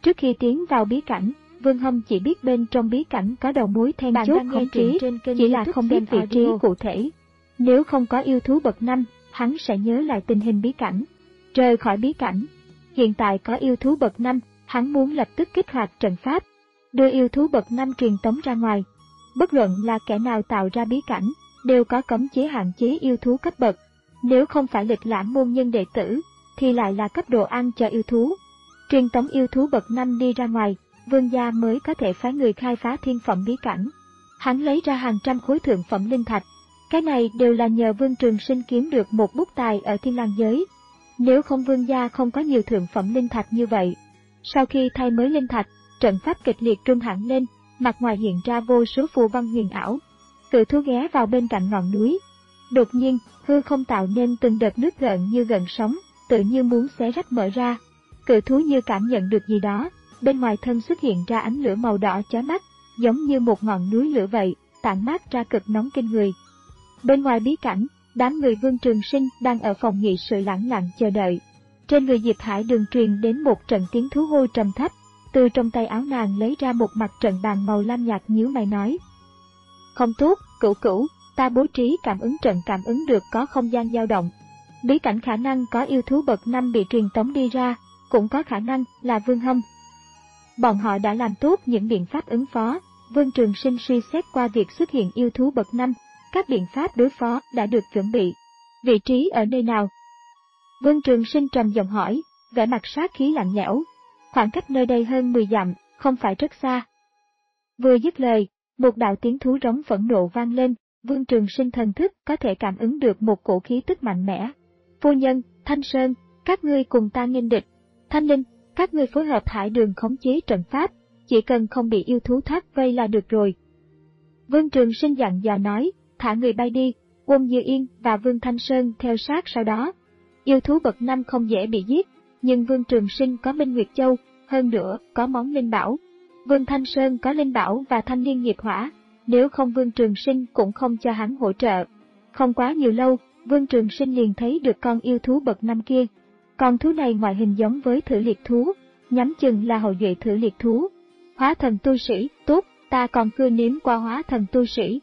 Trước khi tiến vào bí cảnh, Vương Hâm chỉ biết bên trong bí cảnh có đầu mối then chốt khống chế, chỉ là không biết vị trí cụ thể. Nếu không có yêu thú bậc năm, hắn sẽ nhớ lại tình hình bí cảnh. Rời khỏi bí cảnh. Hiện tại có yêu thú bậc năm, hắn muốn lập tức kích hoạt trận pháp, đưa yêu thú bậc năm truyền tống ra ngoài. Bất luận là kẻ nào tạo ra bí cảnh, đều có cấm chế hạn chế yêu thú cấp bậc. Nếu không phải lịch lãm môn nhân đệ tử, thì lại là cấp đồ ăn cho yêu thú. Truyền tống yêu thú bậc năm đi ra ngoài, Vương gia mới có thể phái người khai phá thiên phẩm bí cảnh. Hắn lấy ra hàng trăm khối thượng phẩm linh thạch. Cái này đều là nhờ Vương Trường Sinh kiếm được một bút tài ở Thiên Lang giới. Nếu không Vương gia không có nhiều thượng phẩm linh thạch như vậy. Sau khi thay mới linh thạch, trận pháp kịch liệt rung hẳn lên, mặt ngoài hiện ra vô số phù văn huyền ảo. Cự thú ghé vào bên cạnh ngọn núi. Đột nhiên, hư không tạo nên từng đợt nước gợn như gợn sóng, tự như muốn xé rách mở ra. Cự thú như cảm nhận được gì đó, bên ngoài thân xuất hiện ra ánh lửa màu đỏ chói mắt, giống như một ngọn núi lửa vậy, tản mát ra cực nóng kinh người. Bên ngoài bí cảnh, đám người Vương Trường Sinh đang ở phòng nghị sự lẳng lặng chờ đợi. Trên người Diệp Hải Đường truyền đến một trận tiếng thú hô trầm thấp, từ trong tay áo nàng lấy ra một mặt trận bàn màu lam nhạt nhíu mày nói. Không tốt, Cửu Cửu, ta bố trí cảm ứng trận cảm ứng được có không gian dao động. Bí cảnh khả năng có yêu thú bậc năm bị truyền tống đi ra, cũng có khả năng là Vương Hâm. Bọn họ đã làm tốt những biện pháp ứng phó. Vương Trường Sinh suy xét qua việc xuất hiện yêu thú bậc năm, các biện pháp đối phó đã được chuẩn bị. Vị trí ở nơi nào? Vương Trường Sinh trầm giọng hỏi, vẻ mặt sát khí lạnh lẽo. Khoảng cách nơi đây hơn mười dặm, không phải rất xa. Vừa dứt lời, một đạo tiếng thú rống phẫn nộ vang lên. Vương Trường Sinh thần thức có thể cảm ứng được một cổ khí tức mạnh mẽ. Phu nhân, Thanh Sơn, các ngươi cùng ta nghênh địch. Thanh Linh, các ngươi phối hợp Hải Đường khống chế trận pháp, chỉ cần không bị yêu thú thoát vây là được rồi. Vương Trường Sinh dặn dò nói, thả người bay đi, Quân Như Yên và Vương Thanh Sơn theo sát sau đó. Yêu thú bậc năm không dễ bị giết, nhưng Vương Trường Sinh có Minh Nguyệt Châu, hơn nữa có món linh bảo. Vương Thanh Sơn có linh bảo và thanh liên nghiệp hỏa, nếu không Vương Trường Sinh cũng không cho hắn hỗ trợ. Không quá nhiều lâu, Vương Trường Sinh liền thấy được con yêu thú bậc năm kia. Con thú này ngoại hình giống với thử liệt thú, nhắm chừng là hậu duệ thử liệt thú. Hóa thần tu sĩ, tốt, ta còn cưa nếm qua hóa thần tu sĩ.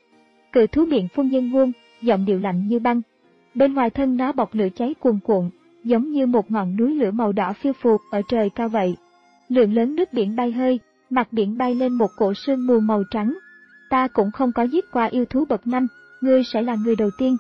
Cự thú miệng phun nhân muôn, giọng điệu lạnh như băng. Bên ngoài thân nó bọc lửa cháy cuồn cuộn, giống như một ngọn núi lửa màu đỏ phiêu phù ở trời cao vậy. Lượng lớn nước biển bay hơi, mặt biển bay lên một cổ sương mù màu trắng. Ta cũng không có giết qua yêu thú bậc năm, ngươi sẽ là người đầu tiên.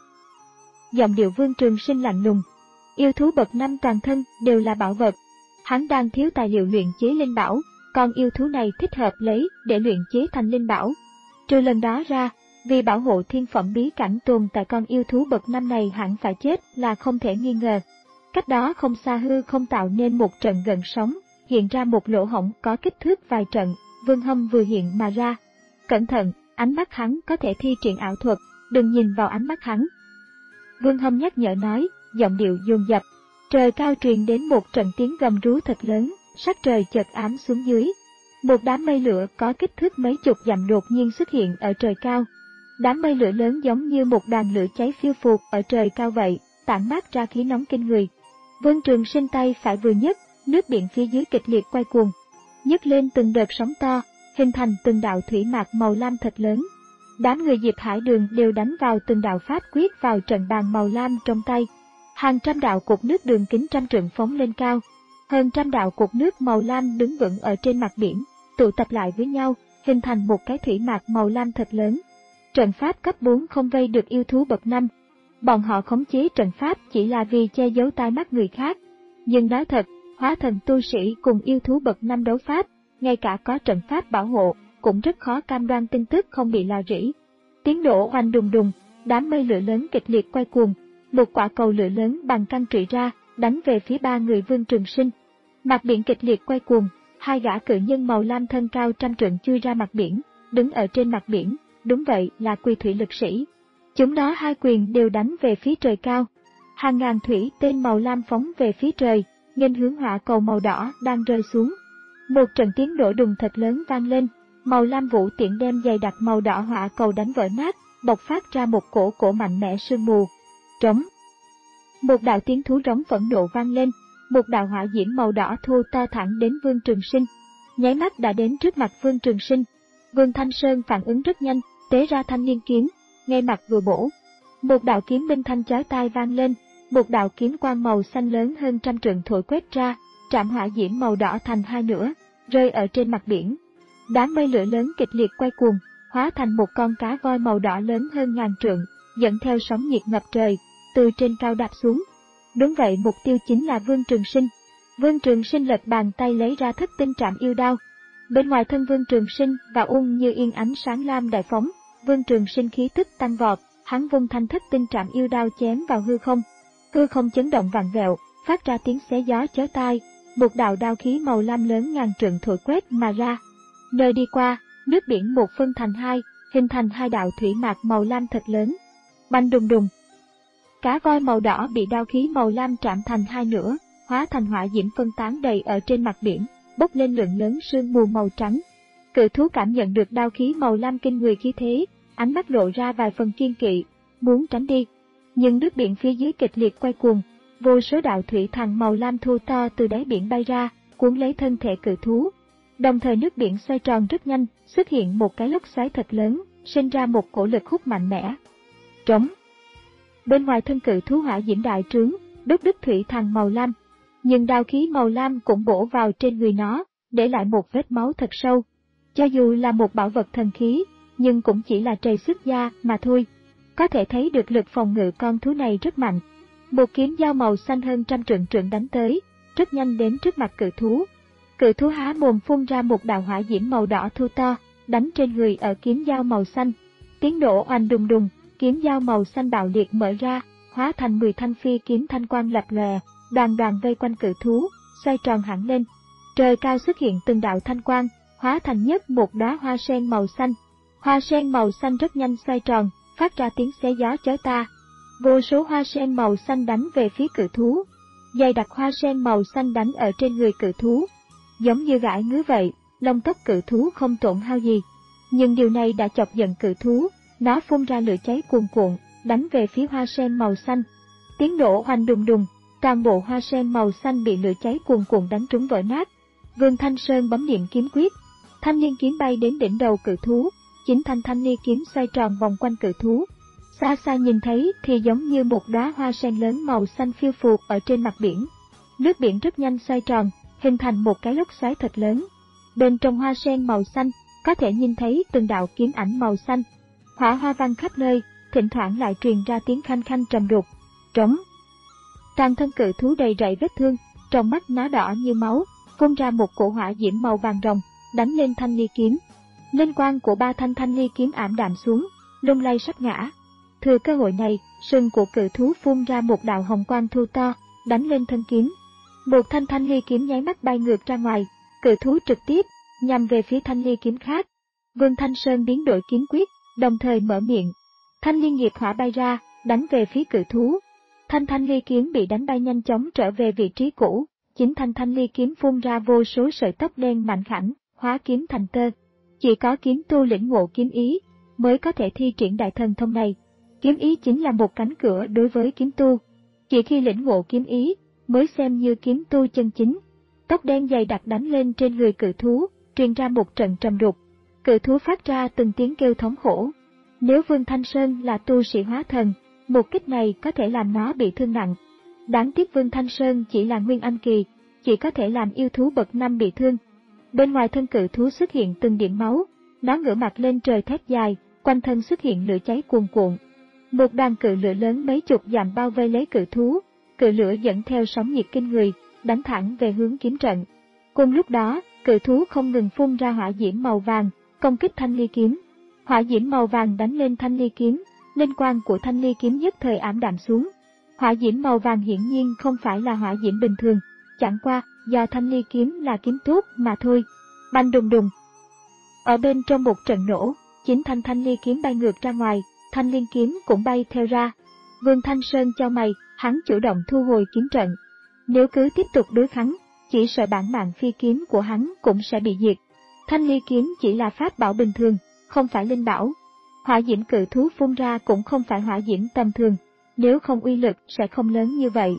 Giọng điệu Vương Trường Sinh lạnh lùng. Yêu thú bậc năm toàn thân đều là bảo vật. Hắn đang thiếu tài liệu luyện chế linh bảo, còn yêu thú này thích hợp lấy để luyện chế thành linh bảo. Trừ lần đó ra, vì bảo hộ thiên phẩm bí cảnh tồn tại con yêu thú bậc năm này hẳn phải chết là không thể nghi ngờ. Cách đó không xa hư không tạo nên một trận gần sóng, hiện ra một lỗ hổng có kích thước vài trận, Vương Hâm vừa hiện mà ra. Cẩn thận, ánh mắt hắn có thể thi triển ảo thuật, đừng nhìn vào ánh mắt hắn. Vương Hâm nhắc nhở nói, giọng điệu dồn dập. Trời cao truyền đến một trận tiếng gầm rú thật lớn, sắc trời chợt ám xuống dưới. Một đám mây lửa có kích thước mấy chục dặm đột nhiên xuất hiện ở trời cao. Đám mây lửa lớn giống như một đoàn lửa cháy phiêu phù ở trời cao vậy, tản mát ra khí nóng kinh người. Vương Trường Sinh tay phải vừa nhấc, nước biển phía dưới kịch liệt quay cuồng, nhấc lên từng đợt sóng to, hình thành từng đạo thủy mạc màu lam thật lớn. Đám người Diệp Hải Đường đều đánh vào từng đạo pháp quyết vào trận bàn màu lam trong tay. Hàng trăm đạo cột nước đường kính trăm trượng phóng lên cao. Hơn trăm đạo cột nước màu lam đứng vững ở trên mặt biển, tụ tập lại với nhau, hình thành một cái thủy mạc màu lam thật lớn. Trận pháp cấp bốn không vây được yêu thú bậc năm. Bọn họ khống chế trận pháp chỉ là vì che giấu tai mắt người khác. Nhưng nói thật, hóa thần tu sĩ cùng yêu thú bậc năm đấu pháp, ngay cả có trận pháp bảo hộ, cũng rất khó cam đoan tin tức không bị rò rỉ. Tiếng nổ oanh đùng đùng, đám mây lửa lớn kịch liệt quay cuồng, một quả cầu lửa lớn bằng căng trụy ra, đánh về phía ba người Vương Trường Sinh. Mặt biển kịch liệt quay cuồng, hai gã cự nhân màu lam thân cao trăm trượng chui ra mặt biển, đứng ở trên mặt biển, đúng vậy là quy thủy lực sĩ. Chúng nó hai quyền đều đánh về phía trời cao. Hàng ngàn thủy tên màu lam phóng về phía trời, nghênh hướng hỏa cầu màu đỏ đang rơi xuống. Một trận tiếng nổ đùng thật lớn vang lên, màu lam vũ tiễn đem dày đặc màu đỏ hỏa cầu đánh vỡ nát, bộc phát ra một cổ cổ mạnh mẽ sương mù. Trống. Một đạo tiếng thú rống phẫn nộ vang lên, một đạo hỏa diễm màu đỏ thô to thẳng đến Vương Trường Sinh, nháy mắt đã đến trước mặt Vương Trường Sinh. Vương Thanh Sơn phản ứng rất nhanh, tế ra thanh liên kiếm, ngay mặt vừa bổ. Một đạo kiếm minh thanh chói tai vang lên, một đạo kiếm quang màu xanh lớn hơn trăm trượng thổi quét ra, chạm hỏa diễm màu đỏ thành hai nửa, rơi ở trên mặt biển. Đám mây lửa lớn kịch liệt quay cuồng, hóa thành một con cá voi màu đỏ lớn hơn ngàn trượng, dẫn theo sóng nhiệt ngập trời, từ trên cao đạp xuống. Đúng vậy, mục tiêu chính là Vương Trường Sinh. Vương Trường Sinh lật bàn tay lấy ra thất tinh trảm yêu đao. Bên ngoài thân Vương Trường Sinh và ung như yên ánh sáng lam đại phóng, Vương Trường Sinh khí tức tăng vọt, hắn vung thanh thất tinh trảm yêu đao chém vào hư không. Hư không chấn động vặn vẹo, phát ra tiếng xé gió chói tai, một đạo đao khí màu lam lớn ngàn trượng thổi quét mà ra. Nơi đi qua, nước biển một phân thành hai, hình thành hai đạo thủy mạc màu lam thật lớn. Bành đùng đùng. Cá voi màu đỏ bị đao khí màu lam chạm thành hai nửa, hóa thành hỏa diễm phân tán đầy ở trên mặt biển, bốc lên lượng lớn sương mù màu trắng. Cự thú cảm nhận được đao khí màu lam kinh người khí thế, ánh mắt lộ ra vài phần kiên kỵ, muốn tránh đi. Nhưng nước biển phía dưới kịch liệt quay cuồng, vô số đạo thủy thần màu lam thô to từ đáy biển bay ra, cuốn lấy thân thể cự thú. Đồng thời nước biển xoay tròn rất nhanh, xuất hiện một cái lốc xoáy thật lớn, sinh ra một cổ lực hút mạnh mẽ. Trống. Bên ngoài thân cự thú hỏa diễm đại trướng, đốt đứt thủy thần màu lam, nhưng đao khí màu lam cũng bổ vào trên người nó, để lại một vết máu thật sâu. Cho dù là một bảo vật thần khí, nhưng cũng chỉ là trầy xước da mà thôi. Có thể thấy được lực phòng ngự con thú này rất mạnh. Một kiếm dao màu xanh hơn trăm trượng trượng đánh tới, rất nhanh đến trước mặt cự thú. Cự thú há mồm phun ra một đạo hỏa diễm màu đỏ thô to, đánh trên người ở kiếm dao màu xanh. Tiếng nổ oanh đùng đùng, kiếm dao màu xanh bạo liệt mở ra, hóa thành mười thanh phi kiếm thanh quang lập lòe, đoàn đoàn vây quanh cự thú, xoay tròn hẳn lên. Trời cao xuất hiện từng đạo thanh quang, hóa thành nhất một đóa hoa sen màu xanh. Hoa sen màu xanh rất nhanh xoay tròn, phát ra tiếng xé gió chói tai. Vô số hoa sen màu xanh đánh về phía cự thú. Dày đặc hoa sen màu xanh đánh ở trên người cự thú, giống như gãi ngứa vậy, lông tóc cự thú không tổn hao gì. Nhưng điều này đã chọc giận cự thú, nó phun ra lửa cháy cuồn cuộn, đánh về phía hoa sen màu xanh. Tiếng nổ oanh đùng đùng, toàn bộ hoa sen màu xanh bị lửa cháy cuồn cuộn đánh trúng vỡ nát. Vương Thanh Sơn bấm niệm kiếm quyết, thanh liên kiếm bay đến đỉnh đầu cự thú, chính thanh thanh liên kiếm xoay tròn vòng quanh cự thú. Xa xa nhìn thấy thì giống như một đóa hoa sen lớn màu xanh phiêu phù ở trên mặt biển. Nước biển rất nhanh xoay tròn, hình thành một cái lốc xoáy thật lớn. Bên trong hoa sen màu xanh, có thể nhìn thấy từng đạo kiếm ảnh màu xanh. Hỏa hoa vang khắp nơi, thỉnh thoảng lại truyền ra tiếng khanh khanh trầm đục. Trống. Toàn thân cự thú đầy rẫy vết thương, trong mắt nó đỏ như máu, phun ra một cổ hỏa diễm màu vàng rồng, đánh lên thanh ly kiếm. Linh quang của ba thanh thanh ly kiếm ảm đạm xuống, lung lay sắp ngã. Thừa cơ hội này, sừng của cự thú phun ra một đạo hồng quang thu to, đánh lên thân kiếm. Một thanh thanh ly kiếm nháy mắt bay ngược ra ngoài, cự thú trực tiếp nhằm về phía thanh ly kiếm khác. Vương Thanh Sơn biến đổi kiếm quyết, đồng thời mở miệng. Thanh liên nghiệp hỏa bay ra, đánh về phía cự thú. Thanh thanh ly kiếm bị đánh bay nhanh chóng trở về vị trí cũ. Chính thanh thanh ly kiếm phun ra vô số sợi tóc đen mạnh khảnh, hóa kiếm thành tơ. Chỉ có kiếm tu lĩnh ngộ kiếm ý mới có thể thi triển đại thần thông này. Kiếm ý chính là một cánh cửa đối với kiếm tu. Chỉ khi lĩnh ngộ kiếm ý mới xem như kiếm tu chân chính. Tóc đen dày đặc đánh lên trên người cự thú, truyền ra một trận trầm đục. Cự thú phát ra từng tiếng kêu thống khổ. Nếu Vương Thanh Sơn là tu sĩ hóa thần, một kích này có thể làm nó bị thương nặng. Đáng tiếc Vương Thanh Sơn chỉ là nguyên anh kỳ, chỉ có thể làm yêu thú bậc năm bị thương. Bên ngoài thân cự thú xuất hiện từng điểm máu, nó ngửa mặt lên trời thét dài, quanh thân xuất hiện lửa cháy cuồn cuộn. Một đoàn cự lửa lớn mấy chục dặm bao vây lấy cự thú, cự lửa dẫn theo sóng nhiệt kinh người, đánh thẳng về hướng kiếm trận. Cùng lúc đó, cự thú không ngừng phun ra hỏa diễm màu vàng, công kích thanh ly kiếm. Hỏa diễm màu vàng đánh lên thanh ly kiếm, linh quang của thanh ly kiếm nhất thời ảm đạm xuống. Hỏa diễm màu vàng hiển nhiên không phải là hỏa diễm bình thường, chẳng qua do thanh ly kiếm là kiếm tốt mà thôi. Bành đùng đùng. Ở bên trong một trận nổ, chính thanh thanh ly kiếm bay ngược ra ngoài, thanh liên kiếm cũng bay theo ra. Vương Thanh Sơn chau mày, hắn chủ động thu hồi kiếm trận. Nếu cứ tiếp tục đối kháng, chỉ sợ bản mạng phi kiếm của hắn cũng sẽ bị diệt. Thanh ly kiếm chỉ là pháp bảo bình thường, không phải linh bảo. Hỏa diễm cự thú phun ra cũng không phải hỏa diễm tầm thường, nếu không uy lực sẽ không lớn như vậy.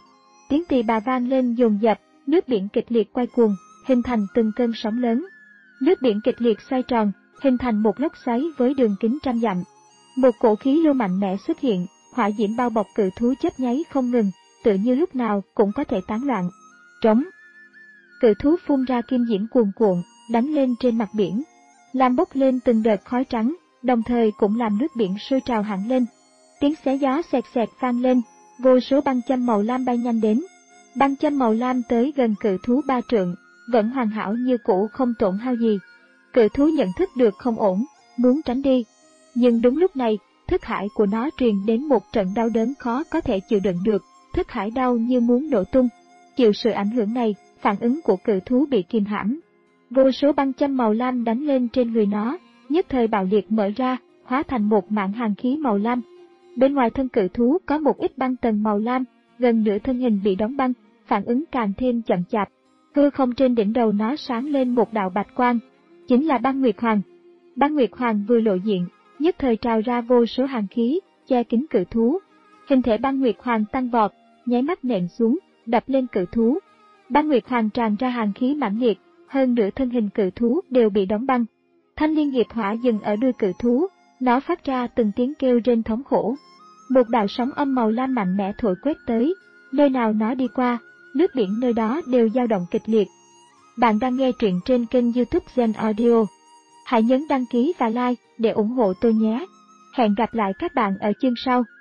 Tiếng tỳ bà vang lên dồn dập, nước biển kịch liệt quay cuồng, hình thành từng cơn sóng lớn. Nước biển kịch liệt xoay tròn, hình thành một lốc xoáy với đường kính trăm dặm. Một cổ khí lưu mạnh mẽ xuất hiện, hỏa diễm bao bọc cự thú chớp nháy không ngừng, tự như lúc nào cũng có thể tán loạn. Trống. Cự thú phun ra kim diễm cuồn cuộn, đánh lên trên mặt biển, làm bốc lên từng đợt khói trắng, đồng thời cũng làm nước biển sôi trào hẳn lên. Tiếng xé gió xẹt xẹt vang lên, vô số băng châm màu lam bay nhanh đến. Băng châm màu lam tới gần cự thú ba trượng, vẫn hoàn hảo như cũ không tổn hao gì. Cự thú nhận thức được không ổn, muốn tránh đi. Nhưng đúng lúc này, thức hải của nó truyền đến một trận đau đớn khó có thể chịu đựng được, thức hải đau như muốn nổ tung. Chịu sự ảnh hưởng này, phản ứng của cự thú bị kìm hãm. Vô số băng châm màu lam đánh lên trên người nó, nhất thời bạo liệt mở ra, hóa thành một mảng hàn khí màu lam. Bên ngoài thân cự thú có một ít băng tầng màu lam, gần nửa thân hình bị đóng băng, phản ứng càng thêm chậm chạp. Hư không trên đỉnh đầu nó sáng lên một đạo bạch quang, chính là Băng Nguyệt Hoàng. Băng Nguyệt Hoàng vừa lộ diện, nhất thời trào ra vô số hàn khí, che kín cự thú. Hình thể Băng Nguyệt Hoàng tăng vọt, nháy mắt nện xuống, đập lên cự thú. Băng Nguyệt Hoàng tràn ra hàn khí mãnh liệt, hơn nửa thân hình cự thú đều bị đóng băng. Thanh liên nghiệp hỏa dừng ở đuôi cự thú, nó phát ra từng tiếng kêu rên thống khổ. Một đạo sóng âm màu lam mạnh mẽ thổi quét tới, nơi nào nó đi qua, nước biển nơi đó đều dao động kịch liệt. Bạn đang nghe truyện trên kênh YouTube Zen Audio. Hãy nhấn đăng ký và like để ủng hộ tôi nhé. Hẹn gặp lại các bạn ở chương sau.